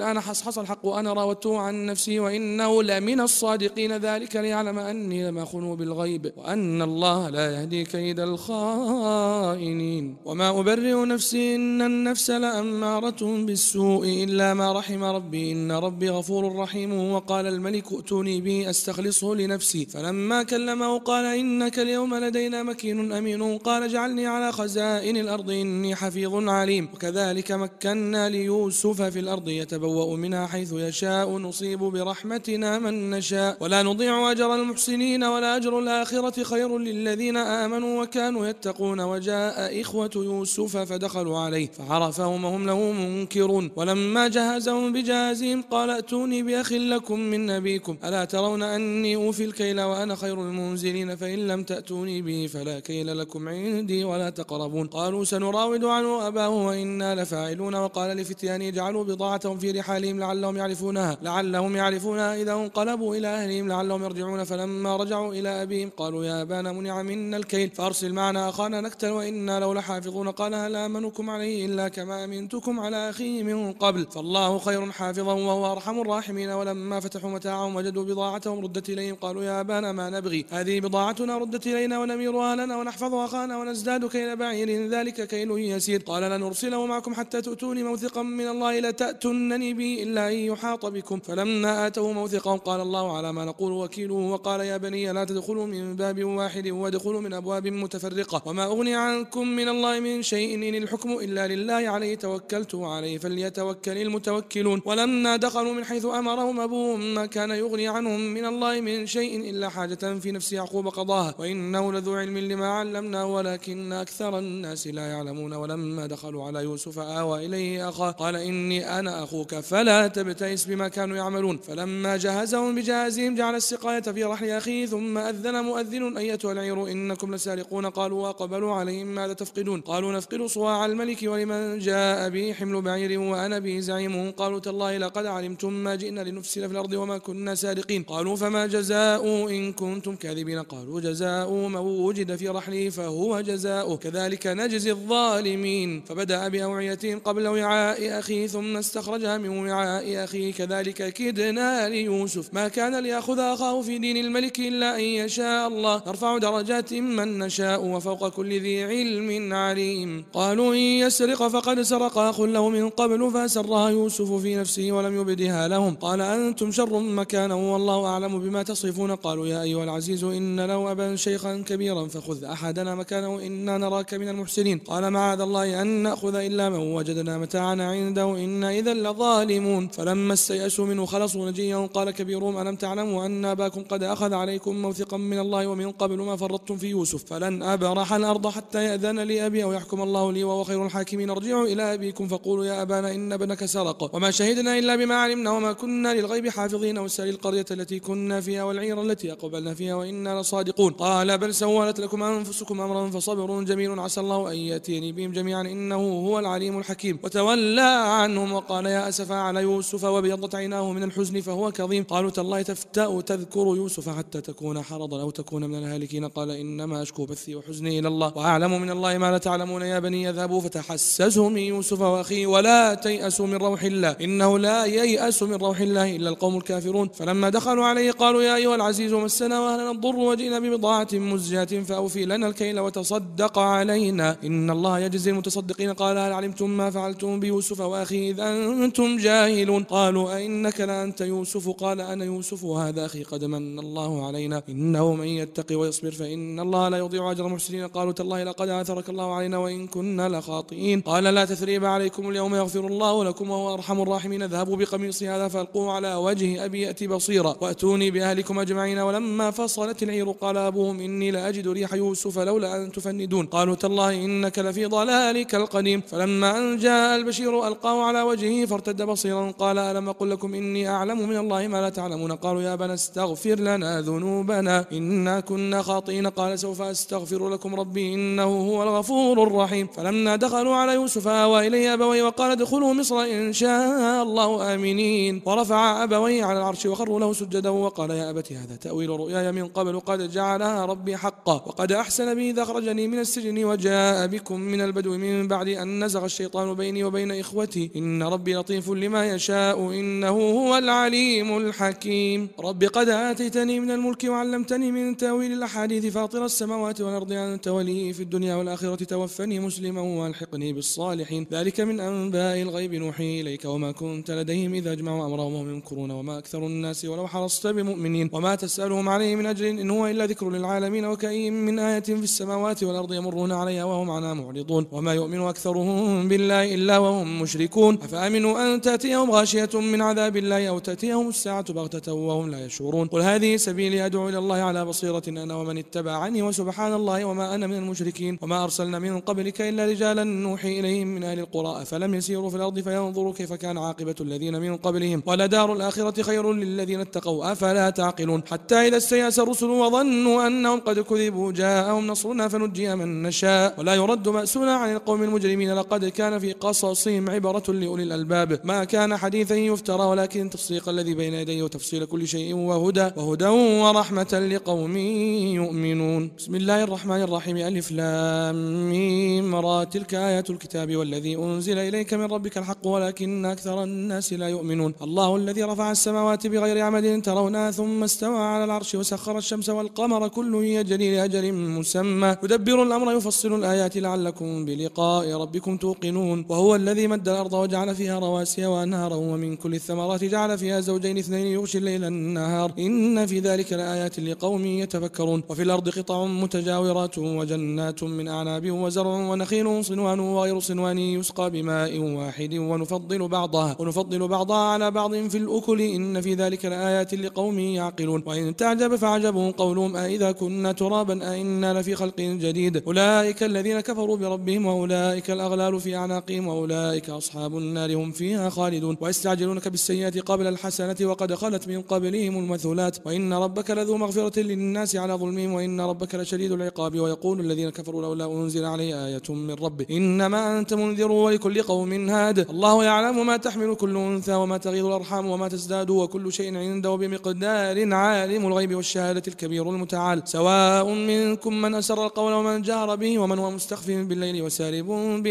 حصحص الحق وأنا راودته عن نفسي وإنه لمن الصادقين، ذلك ليعلم أني لم أخنه بالغيب وأن الله لا يهدي كيد الخائنين. وما أبرئ نفسي إن النفس لأمارة بالسوء إلا ما رحم ربي إن ربي غفور رحيم. وقال الملك ائتوني به أستخلصه لنفسي، فلما كلمه قال إنك اليوم لدينا مكين أمين. قال اجعلني على خزائن الأرض إني حفيظ عليم. وكذلك مكنا ليوسف في الأرض يتبوأ منها حيث يشاء نصيب برحمتنا من نشاء ولا نضيع أجر المحسنين ولا أجر الآخرة خير للذين آمنوا وكانوا يتقون. وجاء إخوة يوسف فدخلوا عليه فعرفهم وهم له منكرون. ولما جهزهم بجهازهم قال ائتوني بأخ لكم من أبيكم ألا ترون أني أوفي الكيل وأنا خير المنزلين فإن لم تأتوني به فلا كيل لكم عندي ولا تقربون. قالوا سنراود عنه أباه وإنا لفاعلون. وقال لفتيانه اجعلوا بضاعتهم في رحالهم لعلهم يعرفونها لعلهم يعرفونها إذا انقلبوا إلى أهلهم لعلهم يرجعون. فلما رجعوا إلى أبيهم قالوا يا أبانا منع منا الكيل فأرسل معنا أخانا نكتل وإنا له لحافظون. قال هل آمنكم عليه إلا كما أمنتكم على أخيه من قبل فالله خير حافظا وهو أرحم الراحمين. ولما فتحوا متاعهم وجدوا بضاعتهم ردت إليهم قالوا يا أبانا ما نبغي هذه بضاعتنا ردت إلينا ونميرها لنا ونحفظ أخانا ونزداد كيل بعير ذلك كيل يسير. قال لنرسله معكم حتى تؤتوني موثقا من الله لتأتونني به إلا أن يحاط بكم. فلما آتوا موثقهم قال الله على ما نقول وكيله. وقال يا بني لا تدخلوا من باب واحد وادخلوا من أبواب متفرقة وما أغني عنكم من الله من شيء إن الحكم إلا لله عليه توكلت وعليه فليتوكل المتوكلون. ولما دخلوا من حيث أمرهم أبوهم ما كان يغني عنهم من الله من شيء إلا حاجة في نفس يعقوب قضاها وإنه لذو علم لما علمناه ولكن أكثر الناس لا يعلمون. ولما دخلوا على يوسف آوى إليه أخاه قال إني أنا أخوك فلا تبتئس بما كانوا يعملون. فلما جهزهم بجهازهم جعل السقاية في رحل أخيه ثم أذن مؤذن أيتها العير إنكم لسارقون. قالوا وأقبلوا عليهم ماذا تفقدون قالوا نفقد صواع الملك ولمن جاء به حمل بعير وأنا به زعيم. قالوا تالله لقد علمتم ما جئنا لنفسد في الأرض وما كنا سارقين. قالوا فما جزاء إن كنتم كاذبين قالوا جزاء من وجد في رحله فهو جزاؤه كذلك نجزي الظالمين. فبدأ بأوعيتهم قبل وعاء أخيه ثم استخرجها من وعاء أخيه كذلك كدنا ليوسف ما كان ليأخذ أخاه في دين الملك إلا أن يشاء الله نرفع درجات من نشاء وفوق كل ذي علم عليم. قالوا إن يسرق فقد سرق أخ له من قبل فأسرها يوسف في نفسه ولم يبدها لهم قال أنتم شر مكانا والله أعلم بما تصفون. قالوا يا أيها العزيز إن له أبا شيخا كبيرا فخذ أحدنا مكانه إنا نراك من المحسنين. قال معاذ الله أن نأخذ إلا من وجدنا متاعنا عنده إنا إذا لظالمون. فلما استيأسوا منه خلصوا نجيا قال كبيرهم ألم تعلموا أن أباكم قد أخذ عليكم موثقا من الله ومن قبل ما فرطتم في يوسف فلن أبرح الأرض حتى يأذن لي أبي أو يحكم الله لي وهو خير الحاكمين. ارجعوا إلى أبيكم فقولوا يا أبانا إن ابنك سرق وما شهدنا إلا بما علمنا وما كنا للغيب حافظين واسأل القرية التي كنا فيها والعير التي أقبلنا فيها وإنا لصادقون. قال بل سولت لكم أنفسكم أمرا فصبر جميل عسى الله أن يأتيني بهم جميعا إنه هو العليم الحكيم. وتولى عنهم وقال يا أسفا على يوسف وابيضت عيناه من الحزن فهو كظيم. قالوا تالله تفتأ تذكر يوسف حتى تكون حرضا أو تكون من الهالكين. قال إنما أشكو بثي وحزني إلى الله وأعلم من الله ما لا تعلمون. يا بني يذهبوا فتحسسوا من يوسف وأخيه ولا تيأسوا من روح الله إنه لا ييأس من روح الله إلا القوم الكافرون. فلما دخلوا عليه قالوا يا أيها العزيز مسنا وأهلنا الضر وجئنا ببضاعة مزجاة فأوفي لنا الكيل وتصدق علينا إن الله يجزي المتصدقين. قال هل علمتم ما فعلتم بيوسف وأخيه إذ أنتم جاهلون. قالوا أئنك لأنت يوسف قال أنا يوسف وهذا أخي قد من الله علينا إنه من يتقي ويصبر فإن الله لا يضيع أجر المحسنين. قالوا تالله لقد آثرك الله علينا وإن كنا لخاطئين. قال لا تثريب عليكم اليوم يغفر الله لكم وهو أرحم الراحمين. اذهبوا بقميصي هذا فألقوه على وجه أبي يأتي بصيرا وأتوني بأهلكم أجمعين. ولما فصلت العير قال أبوهم إني لأجد ريح يوسف لولا أن تفندون. قالوا تالله إنك لفي ضلالك القديم. فلما أن جاء البشير ألقاه على وجهه فارتد بصيرا قال ألم أقل لكم إني أعلم من الله ما لا تعلمون. قالوا يا أبانا استغفر لنا ذنوبنا إنا كنا خاطئين. قال سوف أستغفر لكم ربي إنه هو الغفور الرحيم. فلما دخلوا على يوسف آوى إليه أبويه وقال ادخلوا مصر إن شاء الله آمنين. ورفع أبويه على العرش وخروا له سجدا وقال يا أبت هذا تأويل رؤياي من قبل قد جعلها ربي حقا وقد أحسن بي إذ أخرجني من السجن وجاء بكم من البدو من بعد أن نزغ الشيطان بيني وبين إخوتي إن ربي لطيف لما ما يشاء إنه هو العليم الحكيم. رب قد آتيتني من الملك وعلمتني من تأويل الأحاديث فاطر السماوات والأرض أنت ولي في الدنيا والآخرة توفني مسلما والحقني بالصالحين ذلك من أنباء الغيب نوحي إليك وما كنت لديهم إذا أجمعوا أمرهم وهم يمكرون وما أكثر الناس ولو حرصت بمؤمنين وما تسألهم عليه من أجر إن هو إلا ذكر للعالمين وكأين من آية في السماوات والأرض يمرون عليها وهم عنها معرضون وما يؤمن أكثرهم بالله إلا وهم مشركون أفأمنوا أن تأتيهم غاشية من عذاب الله أو تأتيهم الساعة بغتة وهم لا يشعرون قل هذه سبيلي أدعو إلى الله على بصيرة أنا ومن اتبعني وسبحان الله وما أنا من المشركين وما أرسلنا من قبلك إلا رجالا نوحي إليهم من أهل القرى أفلم يسيروا في الأرض فينظروا كيف كان عاقبة الذين من قبلهم ولدار الآخرة خير للذين اتقوا أفلا تعقلون حتى إذا استيأس الرسل وظنوا أنهم قد كذبوا جاءهم نصرنا فنجي من نشاء ولا يرد بأسنا عن القوم المجرمين لقد كان في قصصهم عبرة لأولي الألباب ما كان حديثا يفترى ولكن تصديق الذي بين يديه وتفصيل كل شيء وهدى وهدى ورحمة لقوم يؤمنون. بسم الله الرحمن الرحيم ألف لام ميم را تلك آيات الكتاب والذي أنزل إليك من ربك الحق ولكن أكثر الناس لا يؤمنون. الله الذي رفع السماوات بغير عمد ترونها ثم استوى على العرش وسخر الشمس والقمر كل يجري لأجل مسمى يدبر الأمر يفصل الآيات لعلكم بلقاء ربكم توقنون. وهو الذي مد الأرض وجعل فيها رواسي وأنهارا ومن كل الثمرات جعل فيها زوجين اثنين يغشي الليل النهار إن في ذلك لآيات لقوم يتفكرون. وفي الأرض قطع متجاورات وجنات من أعناب وزرع ونخيل صنوان وغير صنوان يسقى بماء واحد ونفضل بعضها ونفضل بعضها على بعض في الأكل إن في ذلك لآيات لقوم يعقلون. وإن تعجب فعجب قولهم أإذا كنا ترابا أإنا لفي خلق جديد أولئك الذين كفروا بربهم وأولئك الأغلال في أعناقهم وأولئك أصحاب النار هم فيها خالدون. ويستعجلونك بالسيئات قبل الحسنة وقد خلت من قبلهم المثلات وإن ربك لذو مغفرة للناس على ظلمهم وإن ربك لشديد العقاب. ويقول الذين كفروا لولا أنزل عليه آية من ربه إنما أنت منذر ولكل قوم هاد الله يعلم ما تحمل كل أنثى وما تغيض الأرحام وما تزداد وكل شيء عنده بمقدار عالم الغيب والشهادة الكبير المتعال سواء منكم من أسر القول ومن جهر به ومن هو مستخف بالليل وسارب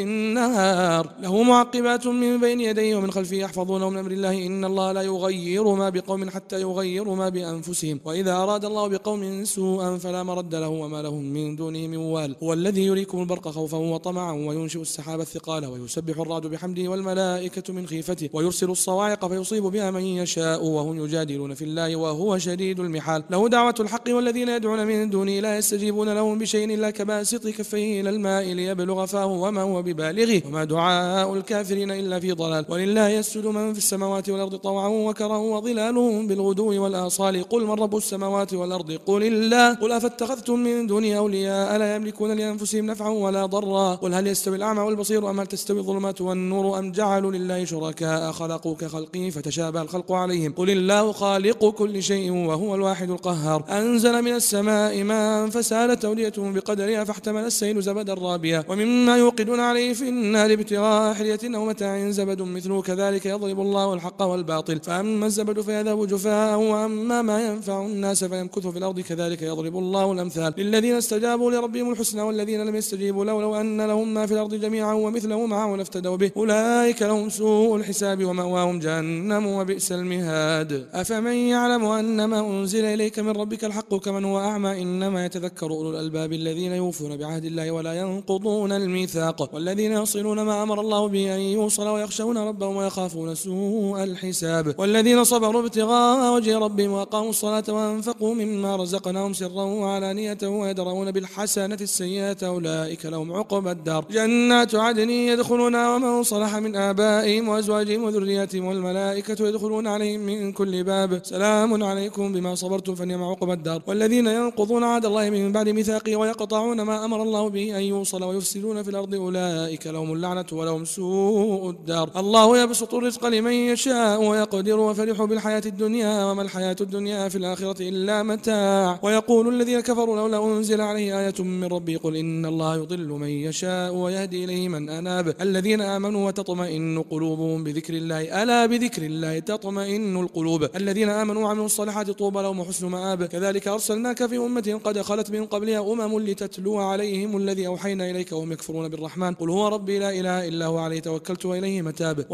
بالنهار له معقبات من بين يديه ومن خلفه يحفظونه من أمر الله إن الله لا يغير ما بقوم حتى يغيروا ما بأنفسهم وإذا أراد الله بقوم سوءا فلا مرد له وما لهم من دونه من وال هو الذي يريكم البرق خوفا وطمعا وينشئ السحاب الثقال ويسبح الرعد بحمده والملائكة من خيفته ويرسل الصواعق فيصيب بها من يشاء وهم يجادلون في الله وهو شديد المحال له دعوة الحق والذين يدعون من دونه لا يستجيبون لهم بشيء إلا كباسط كفيه إلى الماء ليبلغ فاه وما هو ببالغه وما دعاء الكافرين إلا في ضلال ولله يسجد من في السماوات والأرض طوعا وكرها وظلالهم بالغدو والآصال قل من رب السماوات والأرض قل الله قل أفاتخذتم من دونه أولياء لا يملكون لأنفسهم نفعا ولا ضرا قل هل يستوي الأعمى والبصير أم هل تستوي الظلمات والنور أم جعلوا لله شركاء خلقوا كخلقه فتشابه الخلق عليهم قل الله خالق كل شيء وهو الواحد القهار أنزل من السماء ماء فسالت أودية بقدرها فاحتمل السيل زبدا رابيا ومما يوقدون عليه في النار ابتغاء حلية أو متاع زبد مثله كذلك يضرب الله الحق والباطل فأما الزبد فيذهب جفاء وأما ما ينفع الناس فيمكث في الأرض كذلك يضرب الله الأمثال للذين استجابوا لربهم الحسنى والذين لم يستجيبوا له لو أن لهم ما في الأرض جميعا ومثله معه لافتدوا به أولئك لهم سوء الحساب ومأواهم جهنم وبئس المهاد أفمن يعلم أن ما أنزل إليك من ربك الحق كمن هو أعمى إنما يتذكر أولو الألباب الذين يوفون بعهد الله ولا ينقضون الميثاق والذين يصلون ما أمر الله به أن يوصل ويخشون ربهم ويخافون سوء الحساب والذين صبروا ابتغاء وجه ربهم وأقاموا الصلاة وأنفقوا مما رزقناهم سرا وعلانية ويدرؤون بالحسنة السيئة أولئك لهم عقبى الدار جنات عدن يدخلونها ومن صلح من آبائهم وأزواجهم وذرياتهم والملائكة يدخلون عليهم من كل باب سلام عليكم بما صبرتم فنعم عقبى الدار والذين ينقضون عهد الله من بعد ميثاقه ويقطعون ما أمر الله به أن يوصل ويفسدون في الأرض أولئك لهم اللعنة ولهم سوء الدار الله يبسط الرزق لمن يشاء ويقدر وفرحوا بالحياة الدنيا وما الحياة الدنيا في الآخرة إلا متاع ويقول الذين كفروا لولا أنزل عليه آية من ربي قل إن الله يضل من يشاء ويهدي إليه من أناب الذين آمنوا وتطمئن قلوبهم بذكر الله ألا بذكر الله تطمئن القلوب الذين آمنوا وعملوا الصالحات طوبى لهم وحسن مآب كذلك أرسلناك في أمة قد خلت من قبلها أمم لتتلو عليهم الذي أوحينا إليك وهم يكفرون بالرحمن قل هو ربي لا إله إلا هو عليه توكلت وإليه متاب ولو أن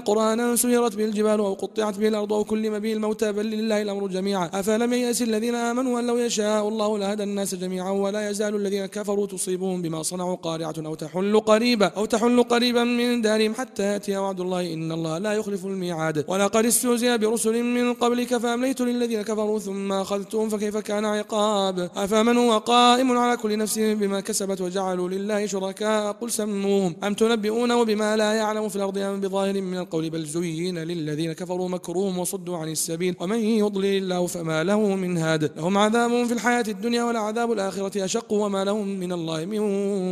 قرآنا سيرت به الجبال أو قطعت به الأرض أو كلم به الموتى بل لله الأمر جميعا أفلم ييأس الذين آمنوا أن لو يشاء الله لهدى الناس جميعا ولا يزال الذين كفروا تصيبهم بما صنعوا قارعة أو تحل قريبا أو تحل قريبا من دارهم حتى يأتي وعد الله إن الله لا يخلف الميعاد ولقد استهزئ برسل من قبلك فأمليت للذين كفروا ثم أخذتهم فكيف كان عقاب أفمن هو قائم على كل نفس بما كسبت وجعلوا لله شركاء قل سموهم أم تنبئونه بما لا يعلم في الأرض أم بظاهر من القول بل زين للذين كفروا مكروهم وصدوا عن السبيل ومن يضلل الله فما له من هاد لهم عذاب في الحياة الدنيا ولعذاب الآخرة أشق وما لهم من الله من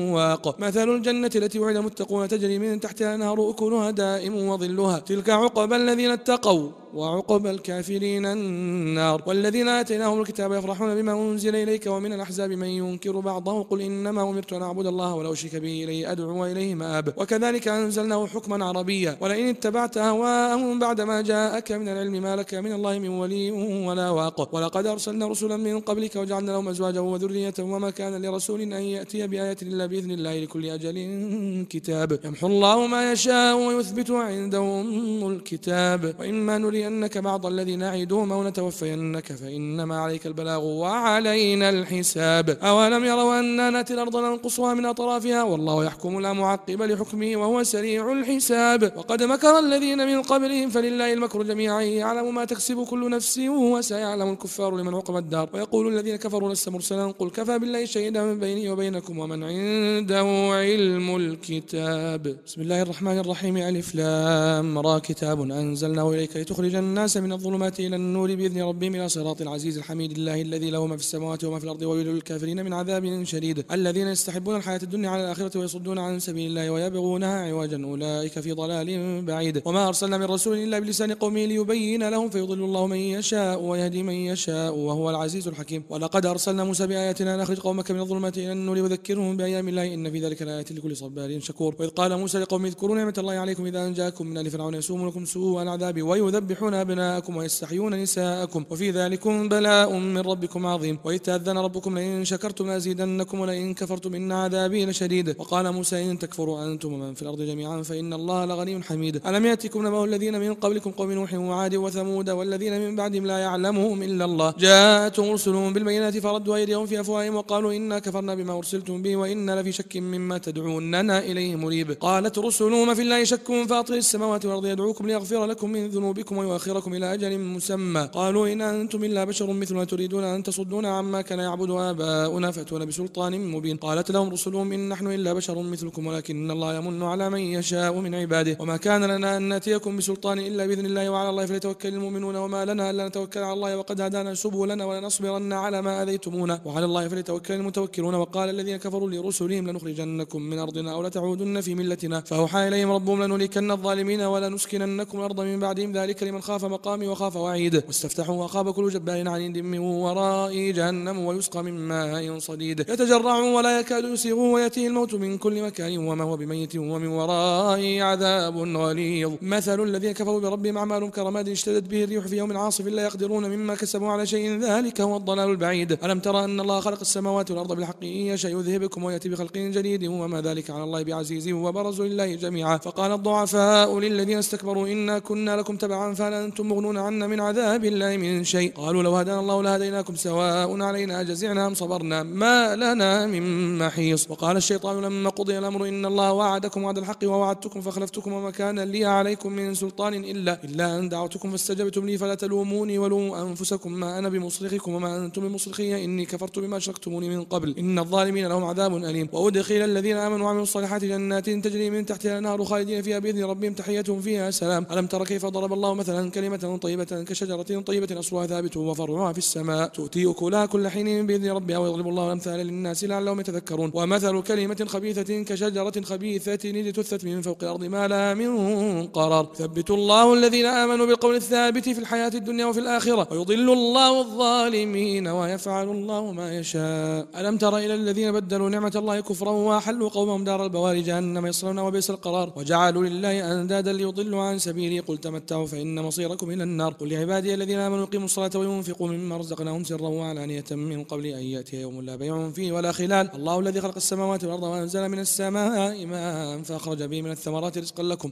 واق مثل الجنة التي وعد المتقون تجري من تحتها نهر أكلها دائم وظلها تلك عقبى الذين اتقوا وعقبى الكافرين النار والذين آتيناهم الكتاب يفرحون بما أنزل إليك ومن الأحزاب من ينكر بعضه قل إنما أمرت أن أعبد الله ولا أشرك به إليه أدعو وإليه مآب وكذلك أنزلناه حكما عربيا ولئن اتبعت أهواءهم بعدما جاءك من العلم ما لك من الله من ولي ولا واق ولقد أرسلنا رسلا من قبلك وجعلنا لهم أزواجا وذرية وما كان لرسول أن يأتي بآية إلا بإذن الله لكل أجل كتاب يمحو الله ما يشاء ويثبت عنده أم الكتاب وإما نري أنك بعض الذي نعدهم أو نتوفينك فإنما عليك البلاغ وعلينا الحساب أولم يروا أننا نأتي الأرض ننقصها من أطرافها والله يحكم لا معقب لحكمه وهو سريع الحساب وقد مكر الذين من قبلهم فلله المكر جميعا يعلم ما تكسب كل نفس وسيعلم الكفار لمن عقب الدار ويقول الذين كفروا لست مرسلا قل كفى بالله شهيدا بيني وبينكم ومن عنده علم الكتاب بسم الله الرحمن الرحيم ألف لام را كتاب أنزلناه إليك لتخرج الناس من الظلمات إلى النور بإذن ربهم إلى صراط العزيز الحميد الله الذي له ما في السماوات وما في الأرض ويل للكافرين من عذاب شديد الذين يستحبون الحياة الدنيا على الآخرة ويصدون عن سبيل الله ويبغونها عوجا أولئك في ضلال بعيد وما أرسلنا من رسول إلا بلسان قومه ليبين لهم فيضل الله من يشاء ويهدي من يشاء وهو العزيز الحكيم ولقد أرسلنا موسى بآياتنا نخرج قومك من الظلمات إلى النور وذكرهم بأيام الله إن في ذلك لآيات لكل صبار شكور وإذ قال موسى لقومه اذكروا نعمة الله عليكم إذا أنجاكم من آل فرعون يسومونكم سوء العذاب ويذبحون أبناءكم ويستحيون نساءكم وفي ذلكم بلاء من ربكم عظيم وإذ تأذن ربكم لئن شكرتم لأزيدنكم ولئن كفرتم إن عذابي لشديد وقال موسى إن تكفروا أنتم ومن في الأرض جميعا فإن الله لغني حميد ألم يأتكم نبأ الذين من قبلكم قوم نوح وعاد وثمود والذين من بعدهم لا يعلمهم إلا الله جاءتهم رسلهم بالبينات فردوا أيديهم في أفواههم وقالوا إنا كفرنا بما أرسلتم به وإنا لفي شك مما تدعوننا إليه مريب قالت رسلهم في الله شك فاطر السماوات والأرض يدعوكم ليغفر لكم من ذنوبكم ويؤخركم إلى أجل مسمى قالوا إن أنتم إلا بشر مثلنا تريدون أن تصدونا عما كان يعبد آباؤنا فأتونا بسلطان مبين قالت لهم رسلهم إن نحن إلا بشر مثلكم ولكن الله يمن على من يشاء من عباده وما كان لنا أن نأتيكم بسلطان إلا بإذن الله وعلى الله فليتوكل المؤمنون وما لنا ألا نتوكل على الله وقد هدانا سبلنا ولنصبرن على ما أذيتمونا وعلى الله فليتوكل المتوكلون وقال الذين كفروا لرسلهم لنخرجنكم من أرضنا أو لتعودن في ملتنا فأوحى إليهم ربهم لنهلكن الظالمين ولنسكننكم الأرض من بعدهم ذلك لمن خاف مقامي وخاف وعيد واستفتحوا وخاب كل جبار عنيد من وراء جهنم ويسقى من ماء صديد يتجرع ولا يكاد يسيغ ويأتيه الموت من كل مكان وما هو بميت ومن ورائه عذاب غليظ مثل الذين كفروا بربهم أعمالهم كرماد اشتدت به الريح في يوم عاصف لا يقدرون مما كسبوا على شيء ذلك هو الضلال البعيد ألم ترى أن الله خلق السماوات والأرض بالحق إن يشاء يذهبكم ويأتي بخلق جديد وما ذلك على الله بعزيز وبرزوا لله جميعا فقال الضعفاء للذين استكبروا إنا كنا لكم تبعا فهل أنتم مغنون عنا من عذاب الله من شيء قالوا لو هدانا الله لهديناكم سواء علينا جزعنا أم صبرنا ما لنا من محيص وقال الشيطان لما قضي الأمر إن الله وعدكم وعد الحق ووعدتكم فخلفتكم وما كان لي عليكم من سلطان إلا إلا أن دعوتكم فاستجبتم لي فلا تلوموني ولوموا أنفسكم ما أنا بمصرخكم وما أنتم بمصرخي إني كفرت بما أشركتموني من قبل إن الظالمين لهم عذاب أليم وأدخل الذين آمنوا وعملوا الصالحات جنات تجري من تحتها الأنهار خالدين فيها بإذن ربهم تحيتهم فيها سلام ألم تر كيف ضرب الله مثلا كلمة طيبة كشجرة طيبة أصلها ثابت وفرعها في السماء تؤتي أكلها كل حين بإذن ربها ويضرب الله الأمثال للناس لعلهم يتذكرون ومثل كلمة خبيثة كشجرة خبيثة اجتثت من فوق الأرض ما لها من قرار ثبت الله الذين آمنوا بالقول الثابت في الحياة الدنيا وفي الآخرة ويضل الله الظالمين ويفعل الله ما يشاء ألم تر إلى الذين بدلوا نعمة الله كفرا وأحلوا قومهم دار البوار جهنم يصلون وبئس القرار وجعلوا لله أندادا ليضلوا عن سبيله قل تمتعوا فإن مصيركم إلى النار قل لعبادي الذين آمنوا يقيموا الصلاة وينفقوا مما رزقناهم سرا وعلانية من قبل أن يأتي يوم لا بيع فيه ولا خلال الله الذي خلق السماوات والأرض وأنزل من السماء ماء فأخرج به من الثمرات رزقا لكم وسخر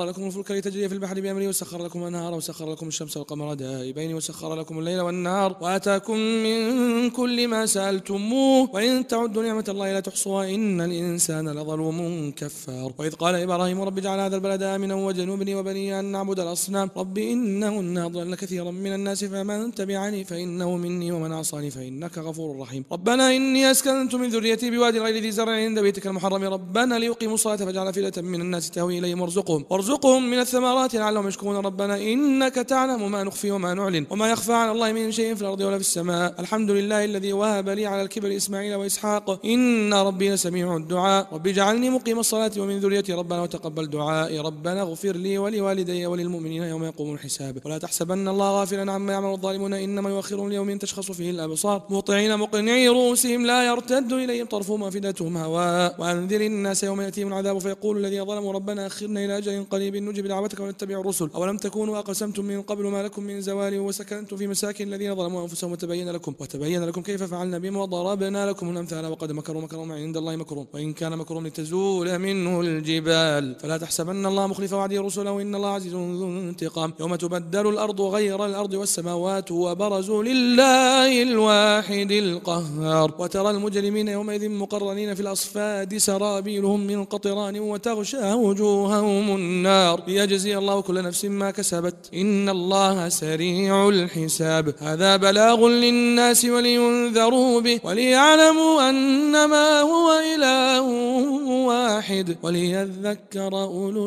وسخر لكم الفلك لتجري في البحر بأمره وسخر لكم الأنهار وسخر لكم الشمس والقمر دائبين وسخر لكم الليل والنهار وآتاكم من كل ما سألتموه وإن تعدوا نعمة الله لا تحصوها إن الإنسان لظلوم كفار. وإذ قال إبراهيم رب اجعل هذا البلد آمنا وجنبني وبني أن نعبد الأصنام رب إنهن أضللن كثيرا من الناس فمن تبعني فإنه مني ومن عصاني فإنك غفور رحيم. ربنا إني أسكنت من ذريتي بواد غير ذي زرع عند بيتك المحرم ربنا ليقيموا الصلاة فاجعل أفئدة من الناس تهوي إليهم وارزقهم وارزقهم من الثمرات لعلهم يشكرون ربنا إنك تعلم ما نخفي وما نعلن وما يخفى على الله من شيء في الأرض ولا في السماء الحمد لله الذي وهب لي على الكبر إسماعيل وإسحاق إن ربي لسميع الدعاء رب اجعلني مقيم الصلاة ومن ذريتي ربنا وتقبل دعائي ربنا اغفر لي ولوالدي وللمؤمنين يوم يقوم الحساب ولا تحسبن الله غافلا عما يعمل الظالمون إنما يؤخرهم ليوم تشخص فيه الأبصار مهطعين مقنعي رؤوسهم لا يرتد إليهم طرفهم وأفئدتهم هواء وأنذر الناس يوم يأتيهم العذاب فيقول الذين ظلموا ربنا أخرنا إلى أجل قريب نجب دعوتك ونتبع الرسل أولم تكونوا أقسمتم من قبل ما لكم من زوال وسكنتم في مساكن الذين ظلموا أنفسهم وتبين لكم وتبين لكم كيف فعلنا بهم وضربنا لكم الأمثال وقد مكروا مكرهم عند الله مكرهم وإن كان مكرهم لتزول منه الجبال فلا تحسبن الله مخلف وعده رسله إن الله عزيز ذو انتقام يوم تبدل الأرض غير الأرض والسماوات وبرزوا لله الواحد القهار وترى المجرمين يومئذ مقرنين في الأصفاد سرابيلهم من قطران وتغشى وجوههم النار ليجزي الله كل نفس ما كسبت إن الله سريع الحساب هذا بلاغ للناس ولينذروا به وليعلموا أنما هو إله واحد وليذكر أولو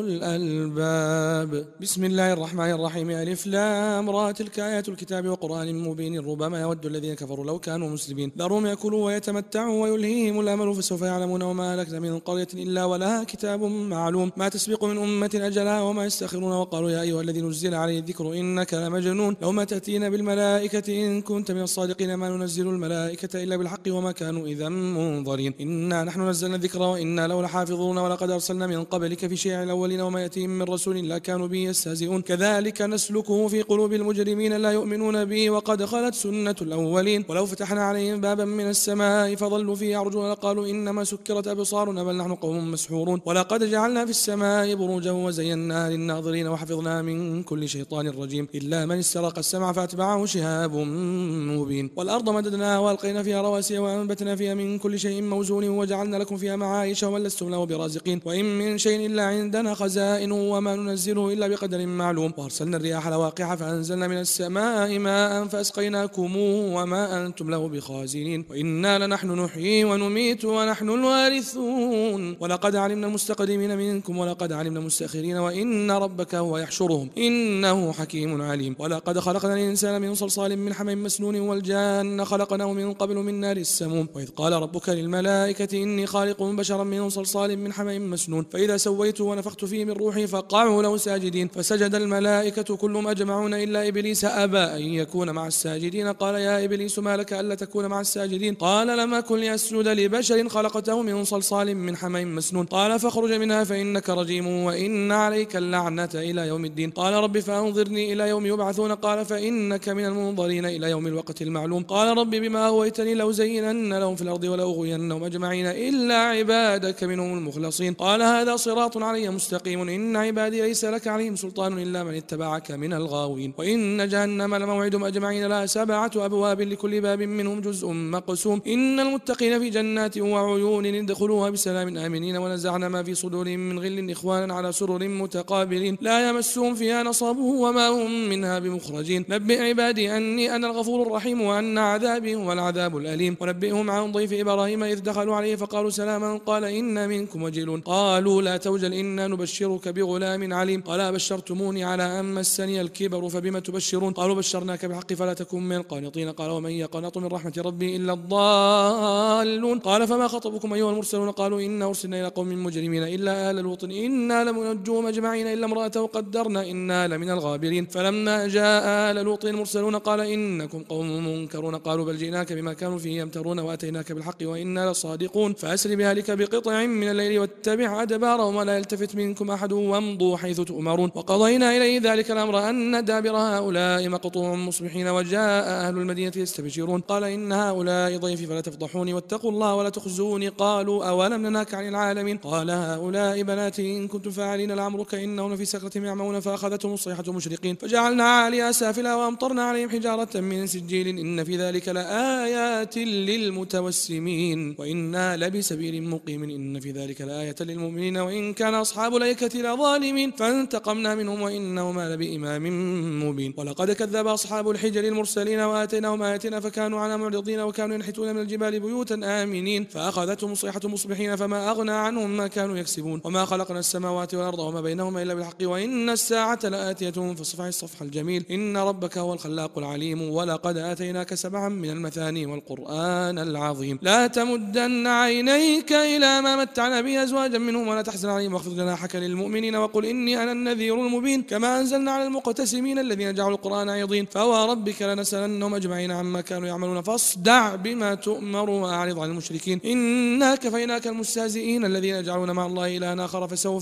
الألباب. بسم الله الرحمن الرحيم ألف لام را تلك آيات الكتاب وقرآن مبين ربما يود الذين كفروا لو كانوا مسلمين ذرهم يأكلوا ويتمتعوا ويلهيهم الأمل فسوف يعلمون وما أهلكنا من قرية إلا ولها كتاب معلوم ما تسبق من أمة أجلها وما يستأخرون وقالوا يا أيها الذي نزل عليه الذكر إنك لمجنون لو ما تأتينا بالملائكة إن كنت من الصادقين ما ننزل الملائكة إلا بالحق وما كانوا إذا منظرين إنا نحن نزلنا الذكر وإنا له لحافظون ولقد أرسلنا من قبلك في شيع الأولين وما يأتيهم من رسول لا كانوا به يستهزئون كذلك نسلكه في قلوب المجرمين لا يؤمنون به وقد خلت سنة الأولين ولو فتحنا عليهم بابا من السماء فظلوا فيه يعرجون لقالوا إنما سكرت أبصارنا بل نحن قوم مسحورون ولقد جعلنا في السماء بروجا وزيناها للناظرين وحفظنا من كل شيطان رجيم إلا من استرق السمع فأتبعه شهاب مبين والأرض مددناها وألقينا فيها رواسي وأنبتنا فيها من كل شيء موزون وجعلنا لكم فيها معايش ومن لستم له برازقين وإن من شيء إلا عندنا خزائنه وما ننزله إلا بقدر معلوم وأرسلنا الرياح لواقح فأنزلنا من السماء ماء فأسقيناكم وما أنتم له بخازنين وإنا لنحن نحيي ونميت ونحن الوارثون ولقد علمنا المستقدمين منكم ولقد علمنا المستأخرين وإن ربك هو يحشرهم إنه حكيم عليم ولقد خلقنا الإنسان من صلصال من حمإ مسنون والجان خلقناه من قبل من نار السموم وإذ قال ربك للملائكة إني خالق بشرا من صلصال من حمإ مسنون فإذا سويته ونفخت فيه من روحي فقعوا له ساجدين فسجد الملائكة كلهم أجمعون إلا إبليس أبى أن يكون مع الساجدين قال يا إبليس ما لك ألا تكون مع الساجدين قال لم أكن لأسجد لبشر خلقته من صلصال من حمإ مسنون قال فاخرج منها فإنك رجيم وإن عليك اللعنة إلى يوم الدين قال رب فأنظرني إلى يوم يبعثون قال فإنك من المنظرين إلى يوم الوقت المعلوم قال رب بما أغويتني لأزينن لهم في الأرض ولأغوينهم أجمعين إلا عبادك منهم المخلصين قال هذا صراط علي مستقيم إن عبادي ليس لك عليهم سلطان إلا من اتبعك من الغاوين وإن جهنم لموعدهم أجمعين لها سبعة أبواب لكل باب منهم جزء مقسوم إن المتقين في جنات وعيون ادخلوها بسلام آمنين ونزعنا ما في صدورهم من غل إخوانا على سرر متقابلين لا يمسهم فيها نصب وما هم منها بمخرجين نبئ عبادي أني أنا الغفور الرحيم وأن عذابي هو العذاب الأليم ونبئهم عن ضيف إبراهيم إذ دخلوا عليه فقالوا سلاما قال إنا منكم وجلون قالوا لا توجل إنا نبشرك بغلام عليم قال بشرتموني على أن مسني الكبر فبما تبشرون قالوا بشرناك بالحق فلا تكن من القانطين قال ومن يقنط من رحمة ربي إلا الضالون قال فما خطبكم أيها المرسلون قالوا إنا أرسلنا إلى قوم مجرمين إلا آل لوط إنا لمنجوهم أجمعين إلا امرأته قدرنا إنا لمن الغابرين فلما جاء آل لوط المرسلون قال إنكم قوم منكرون قالوا بل جئناك بما كانوا فيه يمترون وأتيناك بالحق وإنا لصادقون فأسر بأهلك بقطع من الليل واتبع أدبارهم ولا يلتفت منكم أحد وامضوا حيث تؤمرون وقضينا إليه ذلك الأمر أن دابر هؤلاء مقطوع مصبحين وجاء أهل المدينة يستبشرون قال إن هؤلاء ضيفي فلا تفضحوني واتقوا الله ولا تخزوني قالوا أولم ننهك عن العالمين قال هؤلاء بناتي إن كنتم فاعلين لعمرك إنهم في سكرتهم يعمون فأخذتهم الصيحة مشرقين فجعلنا عاليها سافلها وأمطرنا عليهم حجارة من سجيل إن في ذلك لآيات للمتوسمين وإنا لبسبيل مقيم إن في ذلك لآية للمؤمنين وإن كان أصحاب الأيكة لظالمين فانتقمنا منهم وإنهما لبإمام مبين ولقد كذب أصحاب الحجر المرسلين وآتيناهم آياتنا فكانوا عنها معرضين وكانوا ينحتون من الجبال بيوتا آمنين فأخذتهم الصيحة مصبحين فما أغنى عنهم ما كانوا يكسبون وما خلقنا السماوات والأرض وما بينهما إلا بالحق وإن الساعة لآتية فاصفح الصفح الجميل إن ربك هو الخلاق العليم ولقد آتيناك سبعا من المثاني والقرآن العظيم لا تمدن عينيك إلى ما متعنا به أزواجا منهم ولا تحزن عليهم واخفض جناحك للمؤمنين وقل إني أنا النذير المبين كما أنزلنا على المقتسمين الذين جعلوا القرآن عظيم فوربك لنسألنهم أجمعين عما كانوا يعملون فاصدع بما تؤمر وأعرض عن المشركين إنا كفيناك المستهزئين الذين يجعلون مع الله إلها آخر فسوف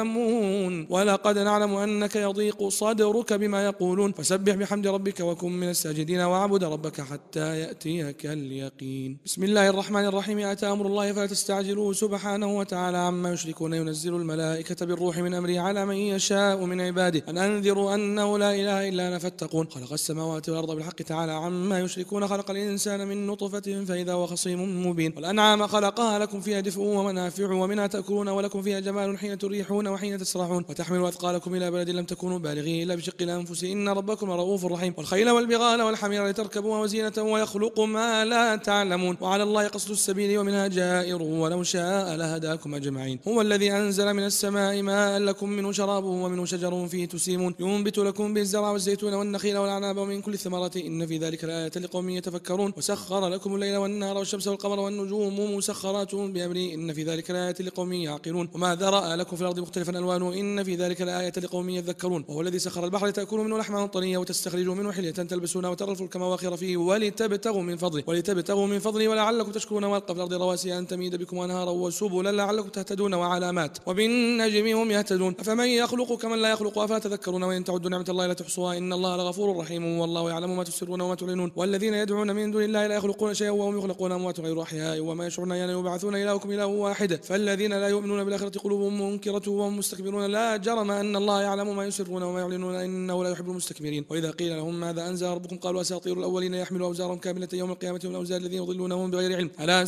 يعلمون ولقد نعلم أنك يضيق صدرك بما يقولون فسبح بحمد ربك وكن من الساجدين واعبد ربك حتى يأتيك اليقين بسم الله الرحمن الرحيم أتى أمر الله فلا تستعجلوه سبحانه وتعالى عما يشركون ينزل الملائكة بالروح من أمره على من يشاء من عباده أن أنذروا أنه لا إله إلا أنا فاتقون خلق السماوات والأرض بالحق تعالى عما يشركون خلق الإنسان من نطفة فإذا هو خصيم مبين والأنعام خلقها لكم فيها دفء ومنافع ومنها تأكلون ولكم فيها جمال حين تريحون وحين تسرحون وتحملوا أثقالكم إلى بلد لم تكونوا بالغيه إلا بشق الأنفس إن ربكم رؤوف رحيم والخيل والبغال والحمير لتركبوا وزينة ويخلق ما لا تعلمون وعلى الله قصد السبيل ومنها جائر ولو شاء لهداكم أجمعين هو الذي أنزل من السماء ماء لكم منه شراب ومنه شجر فيه تسيمون ينبت لكم بالزرع والزيتون والنخيل والأعناب ومن كل الثمرات إن في ذلك لآية لقوم يتفكرون وسخر لكم الليل والنهار والشمس والقمر والنجوم مسخرات بأمره إن في ذلك لآية لقوم يعقلون وما ذرأ لكم في الأرض مختلفا ألوانه إن في ذلك لآية لقوم يذكرون وهو الذي سخر البحر لتأكلوا منه لحما طريا وتستخرجوا منه حلية تلبسونها وترى الفلك مواخر فيه ولتبتغوا من فضله ولتبتغوا من فضله ولعلكم تشكرون والقى في الأرض رواسي أن تميد بكم أنهارا وسبلا لعلكم تهتدون وعلامات وبالنجم هم يهتدون أفمن يخلق كمن لا يخلق أفلا تذكرون وإن تعدوا نعمة الله لا تحصوها إن الله لغفور رحيم والله يعلم ما تسرون وما تعلنون والذين يدعون من دون الله لا يخلقون شيئا وهم يخلقون أموات غير أحياء وما يشعرون أيان يبعثون إلهكم إله واحد فالذين لا يؤمنون بالآخرة قلوبهم منكرة وهم مستكبرون لا جرم أن الله يعلم ما يسرون وما يعلنون إنه لا يحب المستكبرين وإذا قيل لهم ماذا أنزل ربكم قالوا أساطير الأولين يحمل أوزارهم كاملة يوم القيامة من أوزار الذين يضلونهم بغير علم ألا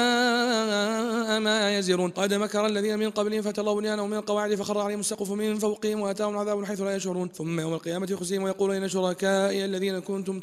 ساء ما يزرون قد مكر الذين من قبلهم فتلوا بنيانهم من القواعد فخر عليهم السقف من فوقهم وأتاهم عذاب حيث لا يشعرون ثم يوم القيامة يخزيهم ويقول أين شركائي الذين كنتم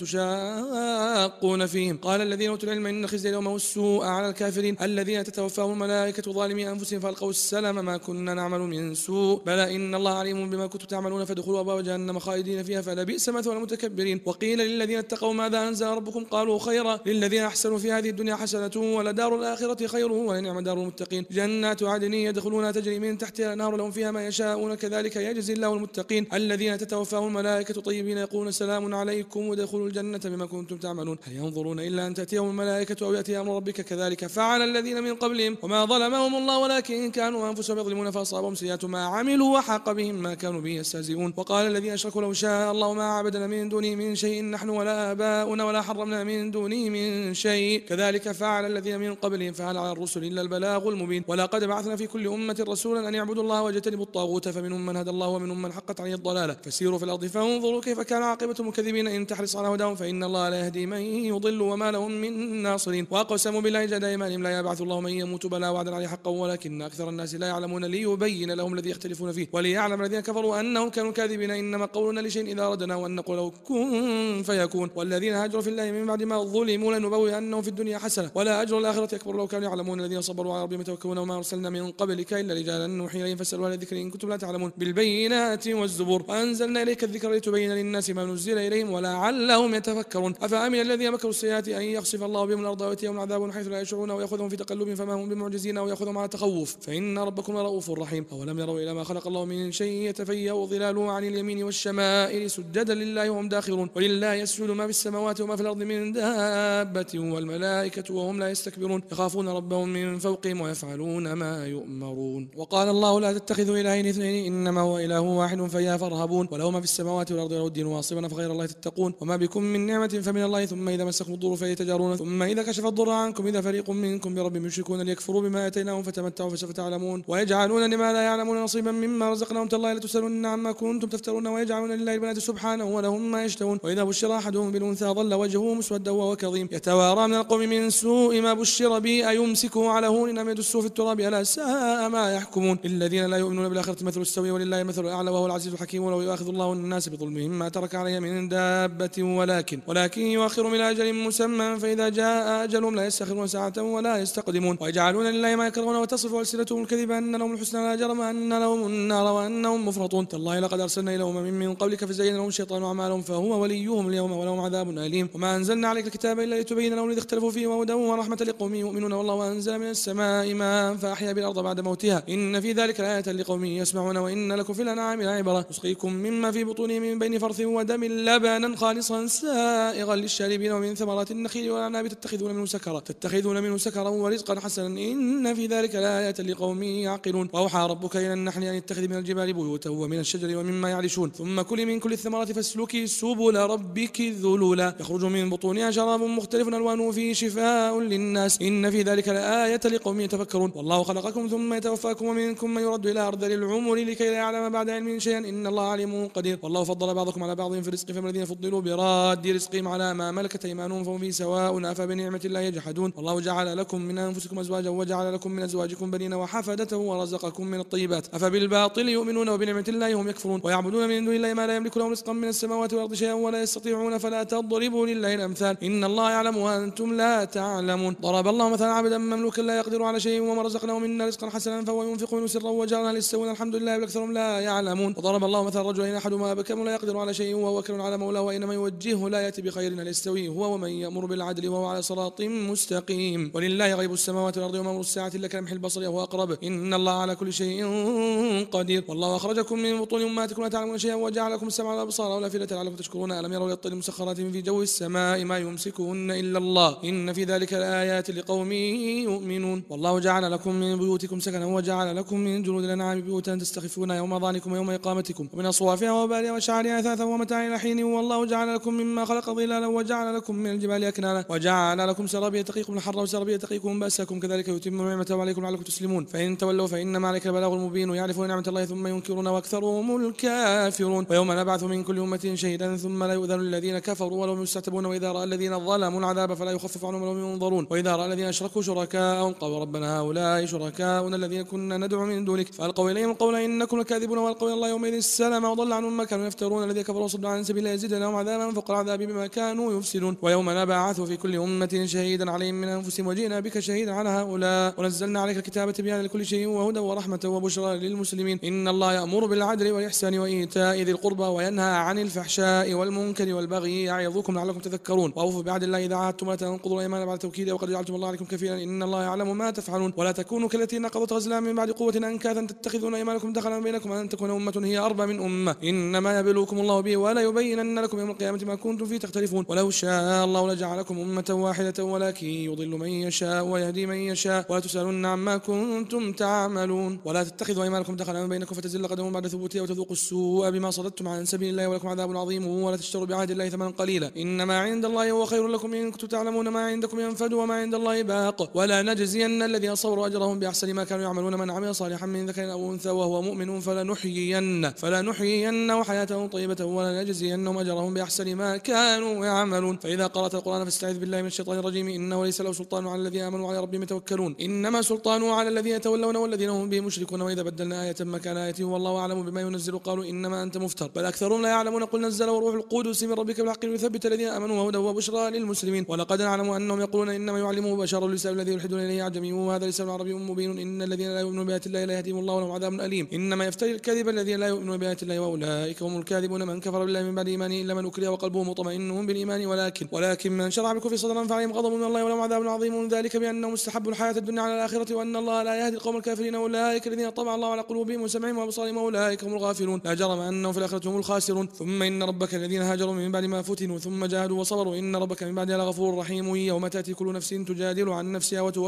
تشاقون فيهم قال الذين أوتوا العلم إن خزي اليوم والسوء على الكافرين الذين تتوفاهم الملائكة ظالمي أنفسهم فألقوا السلام ما كنا نعمل من سوء بلى إن الله عليم بما كنتم تعملون فادخلوا أبواب جهنم خالدين فيها فلبئس مثوى المتكبرين وقيل للذين اتقوا ماذا أنزل ربكم قالوا خيرا للذين أحسنوا في هذه الدنيا حسنة ولدار الآخرة خير ولنعم دار المتقين جنات عدن يدخلونها تجري من تحتها الأنهار لهم فيها ما يشاءون كذلك يجزي الله المتقين الذين تتوفاهم الملائكة طيبين يقولون سلام عليكم ودخلوا الجنة بما كنتم تعملون هل ينظرون إلا أن تأتيهم الملائكة أو يأتي أمر ربك كذلك فعل الذين من قبلهم وما ظلمهم الله ولكن كانوا أنفسهم يظلمون فأصابهم سيئات ما عملوا وحاق بهم ما كانوا به يستهزئون وقال الذين أشركوا لو شاء الله ما عبدنا من دونه من شيء نحن ولا آباؤنا ولا حرمنا من دونه من شيء كذلك فعل الذين من قبلهم فهل على الرسل إلا البلاغ المبين ولقد بعثنا في كل أمة رسولا أن يعبدوا الله واجتنبوا الطاغوت فمنهم من هدى الله ومنهم من حقت عليه الضلالة فسيروا في الأرض فانظروا كيف كان عاقبة المكذبين إن تحرص على هداهم فإن الله لا يهدي من يضل وما لهم من ناصرين وأقسموا بالله جهد أيمانهم لا يبعث الله من يموت بلا وعدا عليه حقا ولكن أكثر الناس لا يعلمون ليبين لهم الذي يختلفون فيه وليعلم الذين كفروا أنهم كانوا كاذبين إنما قولنا لشيء إذا أردنا وأن نقول له كن فيكون والذين هاجروا في الله من بعد ما ظلموا لنبوئنهم في الدنيا حسنة ولا أجر الآخرة أكبر لو كانوا يعلمون الذين صبروا على ربهم يتوكلون وما أرسلنا من قبلك إلا رجالا نوحي إليهم فاسألوا أهل الذكر إن كنتم لا تعلمون بالبينات والزبور وأنزلنا إليك الذكر لتبين للناس ما نزل إليهم ولعلهم يتفكرون أفأمن الذين مكروا السيئات أن يخسف الله بهم الأرض ويأتيهم العذاب من حيث لا يشعرون ويأخذهم في تقلبهم فما هم بمعجزين أو يأخذهم على تخوف فإن ربكم لرؤوف رحيم أولم يروا إلى ما خلق الله من شيء يتفيأ ظلاله عن اليمين والشمائل سجدا لله وهم داخرون ولله يسجد ما في السماوات وما في الأرض من دابة والملائكة وهم لا يستكبرون يخافون ربهم من فوقهم عليهم ويفعلون ما يؤمرون. وقال الله لا تتخذوا إلهين اثنين إنما هو إله واحد فإياه فارهبون وله ما في السماوات والأرض وله الدين واصبا فغير الله تتقون وما بكم من نعمة فمن الله ثم إذا مسكم الضر فإليه تجارون ثم إذا كشف الضر عنكم إذا فريق منكم بربهم يشركون ليكفروا بما آتيناهم فتمتعوا فسوف تعلمون ويجعلون لما لا يعلمون نصيبا مما رزقناهم تالله لتسألن عما كنتم تفترون ويجعلون لله البنات سبحانه ولهم ما يشتهون وإذا بشر أحدهم بالأنثى ظل وجهه مسودا وهو كظيم يتوارى من القوم من سوء ما بشر به أيمسكه على هون أم يدسه في التراب ألا ساء ما يحكمون الذين لا يؤمنون بالآخرة مثل السوي ولله المثل الأعلى وهو العزيز الحكيم ولو يؤاخذ الله الناس بظلمهم ما ترك عليه من دابة ولكن ولكن يؤخرهم إلى أجل مسمى فإذا جاء أجلهم لا يستأخرون ساعة ولا يستقدمون ويجعلون لله ما يكرهون وتصف ألسنتهم الكذب أن لهم الحسنى لا جرم أن لهم النار وأنهم مفرطون تالله لقد أرسلنا إلى أمم من قبلك فزين لهم الشيطان أعمالهم فهو وليهم اليوم ولهم عذاب أليم وما أنزلنا عليك الكتاب إلا لتبين لهم الذي اختلفوا فيه وهدى ورحمة لقوم يؤمنون والله أنزل من السماء ماء فأحيا بالأرض بعد موتها إن في ذلك لآية لقوم يسمعون وإن لكم في الأنعام لعبرة نسقيكم مما في بطونه من بين فرث ودم لبنا خالصا سائغا للشاربين ومن ثمرات النخيل والأعناب تتخذون منه سكرا تتخذون منه سكرا ورزقا حسنا إن في ذلك لآية لقوم يعقلون وأوحى ربك إلى النحل أن اتخذ من الجبال بيوتا ومن الشجر ومما يعرشون ثم كلي من كل الثمرات فاسلكي سبل ربك ذلولا يخرج من بطونها شراب مختلف ألوانه فيه شفاء للناس إن في ذلك لآية لقوم يتفكرون والله خلقكم ثم يتوفاكم ومنكم من يرد إلى أرذل العمر لكي لا يعلم بعد علم شيئا إن الله عليم قدير والله فضل بعضكم على بعض في الرزق فما الذين فضلوا براد رزقهم على ما ملكت أيمانهم فهم فيه سواء أفبنعمة الله يجحدون والله جعل لكم من أنفسكم أزواجا وجعل لكم من أزواجكم بنين وحفدة ورزقكم من الطيبات أفبالباطل يؤمنون وبنعمة الله هم يكفرون ويعبدون من دون الله ما لا يملك لهم رزقا من السماوات والأرض شيئا ولا يستطيعون فلا تضربوا لله الأمثال إن الله يعلم وأنتم لا تعلمون ضرب الله مثلا عبدا مملوكا لا يقدر على شيء وما رزقناه منا رزقا حسنا فهو ينفق منه سرا وجهرا هل يستوون الحمد لله بل أكثرهم لا يعلمون وضرب الله مثلا رجلين أحدهما أبكم لا يقدر على شيء وهو وكل على مولاه وإنما يوجهه لا يأتي بخير هل يستوي هو ومن يأمر بالعدل وهو على صراط مستقيم ولله غيب السماوات والأرض وما أمر الساعة إلا كلمح البصر وهو أقرب إن الله على كل شيء قدير والله أخرجكم من بطون أمهاتكم لا تعلمون شيئا وجعل لكم السمع والأبصار والأفئدة لعلكم تشكرون ألم يروا إلى الطير مسخرات في جو السماء ما يمسكهن إلا الله إن في ذلك لآيات لقوم يؤمنون والله جعل لكم من بيوتكم سكنا وجعل لكم من جلود الأنعام بيوتا تستخفونها يوم ظعنكم ويوم إقامتكم ومن أصوافها وبالها وشعرها أثاثا ومتاعا إلى حين والله جعل لكم مما خلق ظلالا وجعل لكم من الجبال أكنانا وجعل لكم سرابيا تقيكم الحر وسرابيا تقيكم بأسكم كذلك يتم نعمته عليكم لعلكم تسلمون فإن تولوا فإنما عليك البلاغ المبين ويعرفون نعمة الله ثم ينكرون وأكثرهم الكافرون ويوم نبعث من كل أمة شهيدا ثم لا يؤذن للذين كفروا ولهم يستعتبون وإذا رأى الذين ظلموا العذاب فلا يخفف عنهم ولهم ينظرون وإذا رأى الذين أشركوا شركاءهم قالوا ربنا هؤلاء شركاؤنا الذين كنا ندعو من دونك فألقوا إليهم القول إنكم لكاذبون وألقوا إلى الله يومئذ السلام وضل عنهم ما كانوا يفترون الذين كفروا صدوا عن سبيل الله يزيد لهم عذابا فوق العذاب بما كانوا يفسدون ويوم نبعث في كل أمة شهيدا عليهم من أنفسهم وجئنا بك شهيدا على هؤلاء ونزلنا عليك الكتاب تبيانا لكل شيء وهدى ورحمة وبشرى للمسلمين إن الله يأمر بالعدل والإحسان وإيتاء ذي القربى وينهى عن الفحشاء والمنكر والبغي يعظكم لعلكم تذكرون وأوفوا بعهد الله إذا عاهدتم ولا تنقضوا الأيمان بعد توكيدها وقد جعلتم الله عليكم كفيلا إن الله يعلم ما تفعلون ولا تكونوا كالتي نقضت غزلها من بعد قوة أنكاثا تتخذون أيمانكم دخلا بينكم أن تكون أمة هي أربى من أمة إنما يبلوكم الله به ولا يبينن لكم يوم القيامة ما كنتم فيه تختلفون ولو شاء الله لجعلكم أمة واحدة ولكن يضل من يشاء ويهدي من يشاء ولا تسألون عما كنتم تعملون ولا تتخذوا أيمانكم دخلا بينكم فتزل قدم بعد ثبوتها وتذوقوا السوء بما صددتم عن سبيل الله ولكم عذاب عظيم ولا تشتروا بعهد الله ثمنا قليلا إنما عند الله هو خير لكم إن كنتم تعلمون ما عندكم ينفد وما عند الله باق ولا نجزين الذين صبروا أجرهم بأحسن ما كانوا يعملون من عمل صالحا من ذكر أو أنثى وهو مؤمن فلنحيين فلنحيينه حياة طيبة ولنجزينهم أجرهم بأحسن ما كانوا يعملون فإذا قرأت القرآن فاستعذ بالله من الشيطان الرجيم إنه ليس له سلطان على الذين آمنوا وعلى ربهم يتوكلون إنما سلطانه على الذين يتولون والذين هم به مشركون وإذا بدلنا آية مكان آية والله أعلم بما ينزل قالوا إنما أنت مفتر بل أكثرهم لا يعلمون قل نزل وروح القدس من ربك بالحق ليثبت الذين آمنوا وهدى وبشرى للمسلمين ولقد نعلم أنهم يقولون إنما يعلمه بشر اللسان الذي يلحدون إليه أعجمي وهذا لسان عربي مبين إن الذين لا يؤمنون بآيات الله لا يهديهم الله ولهم عذاب أليم إنما يفتري الكذب الذين لا يؤمنون بآيات الله وأولئك هم الكاذبون من كفر بالله من بعد إيمانه إلا من أكره وقلبه مطمئن بالإيمان ولكن ولكن من شرع بالكفر صدرا فعليهم غضب من الله ولهم عذاب عظيم ذلك بأنهم استحبوا الحياة الدنيا على الآخرة وأن الله لا يهدي القوم الكافرين أولئك الذين طبع الله على قلوبهم وسمعهم وأبصارهم أولئك هم الغافلون لا جرم أنهم في الآخرة هم الخاسرون ثم إن ربك الذين هاجروا من بعد ما فتنوا ثم جاهدوا وصبروا إن ربك من بعدها لغفور رحيم يوم تأتي كل نفس تجادل عن نفسها وتوفى كل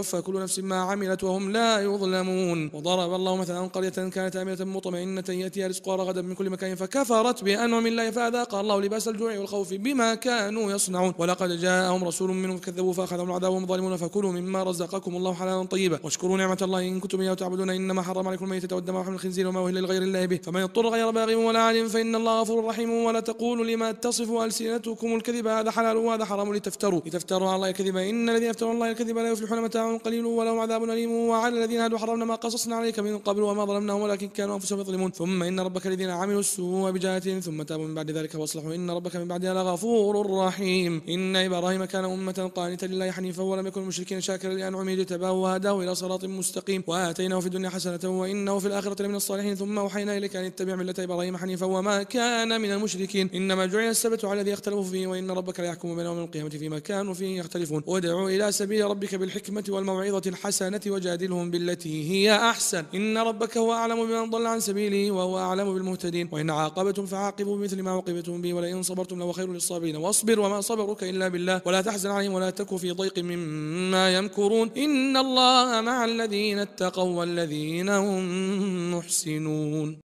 نفس ما عملت وهم لا يظلمون. وضرب الله مثلا قرية كانت آمنة مطمئنة يأتيها رزقها رغدا من كل مكان فكفرت بأنعم الله فأذاقها الله لباس الجوع والخوف بما كانوا يصنعون. ولقد جاءهم رسول منهم فكذبوا فأخذهم العذاب وهم ظالمون. فكلوا مما رزقكم الله حلالا طيبا واشكروا نعمة الله إن كنتم إياه تعبدون. إنما حرم عليكم الميتة والدم ولحم الخنزير وما أهل لغير الله به فمن اضطر غير باغ ولا عاد فإن الله غفور رحيم. ولا تقولوا لما تصف ألسنتكم الكذب هذا حلال وهذا حرام لتفتروا لتفتروا على الله الكذب إن الذين يفترون على الله الكذب لا يفلحون متاع قليل ولهم عذاب أليم. وعلى الذين هادوا حرمنا ما قصصنا عليك من قبل وما ظلمناهم ولكن كانوا أنفسهم يظلمون. ثم إن ربك الذين عملوا السوء بجهالة ثم تابوا من بعد ذلك واصلحوا إن ربك من بعدها لغفور رحيم. إن إبراهيم كان أمة قانتا لله حنيفا ولم يكن مشركين شاكرا لأنعمه اجتباه وهداه إلى صراط مستقيم وآتيناه في الدنيا حسنة وإنه في الآخرة لمن الصالحين. ثم أوحينا إليك أن اتبع ملة إبراهيم حنيفا وما كان من المشركين. إنما جعل السبت على الذي يختلفوا فيه وإن ربك ليحكم بينهم يوم القيامة فيما كانوا فيه يختلفون. وادعوا إلى سبيل ربك بالحكمة والموعظة الحسنة وجادلهم بالتي هي أحسن إن ربك هو أعلم بمن ضل عن سبيله وهو أعلم بالمهتدين. وإن عاقبتم فعاقبوا بمثل ما عوقبتم به ولئن صبرتم لهو خير للصابرين. واصبر وما صبرك إلا بالله ولا تحزن عليهم ولا تك في ضيق مما يمكرون إن الله مع الذين اتقوا والذين هم محسنون.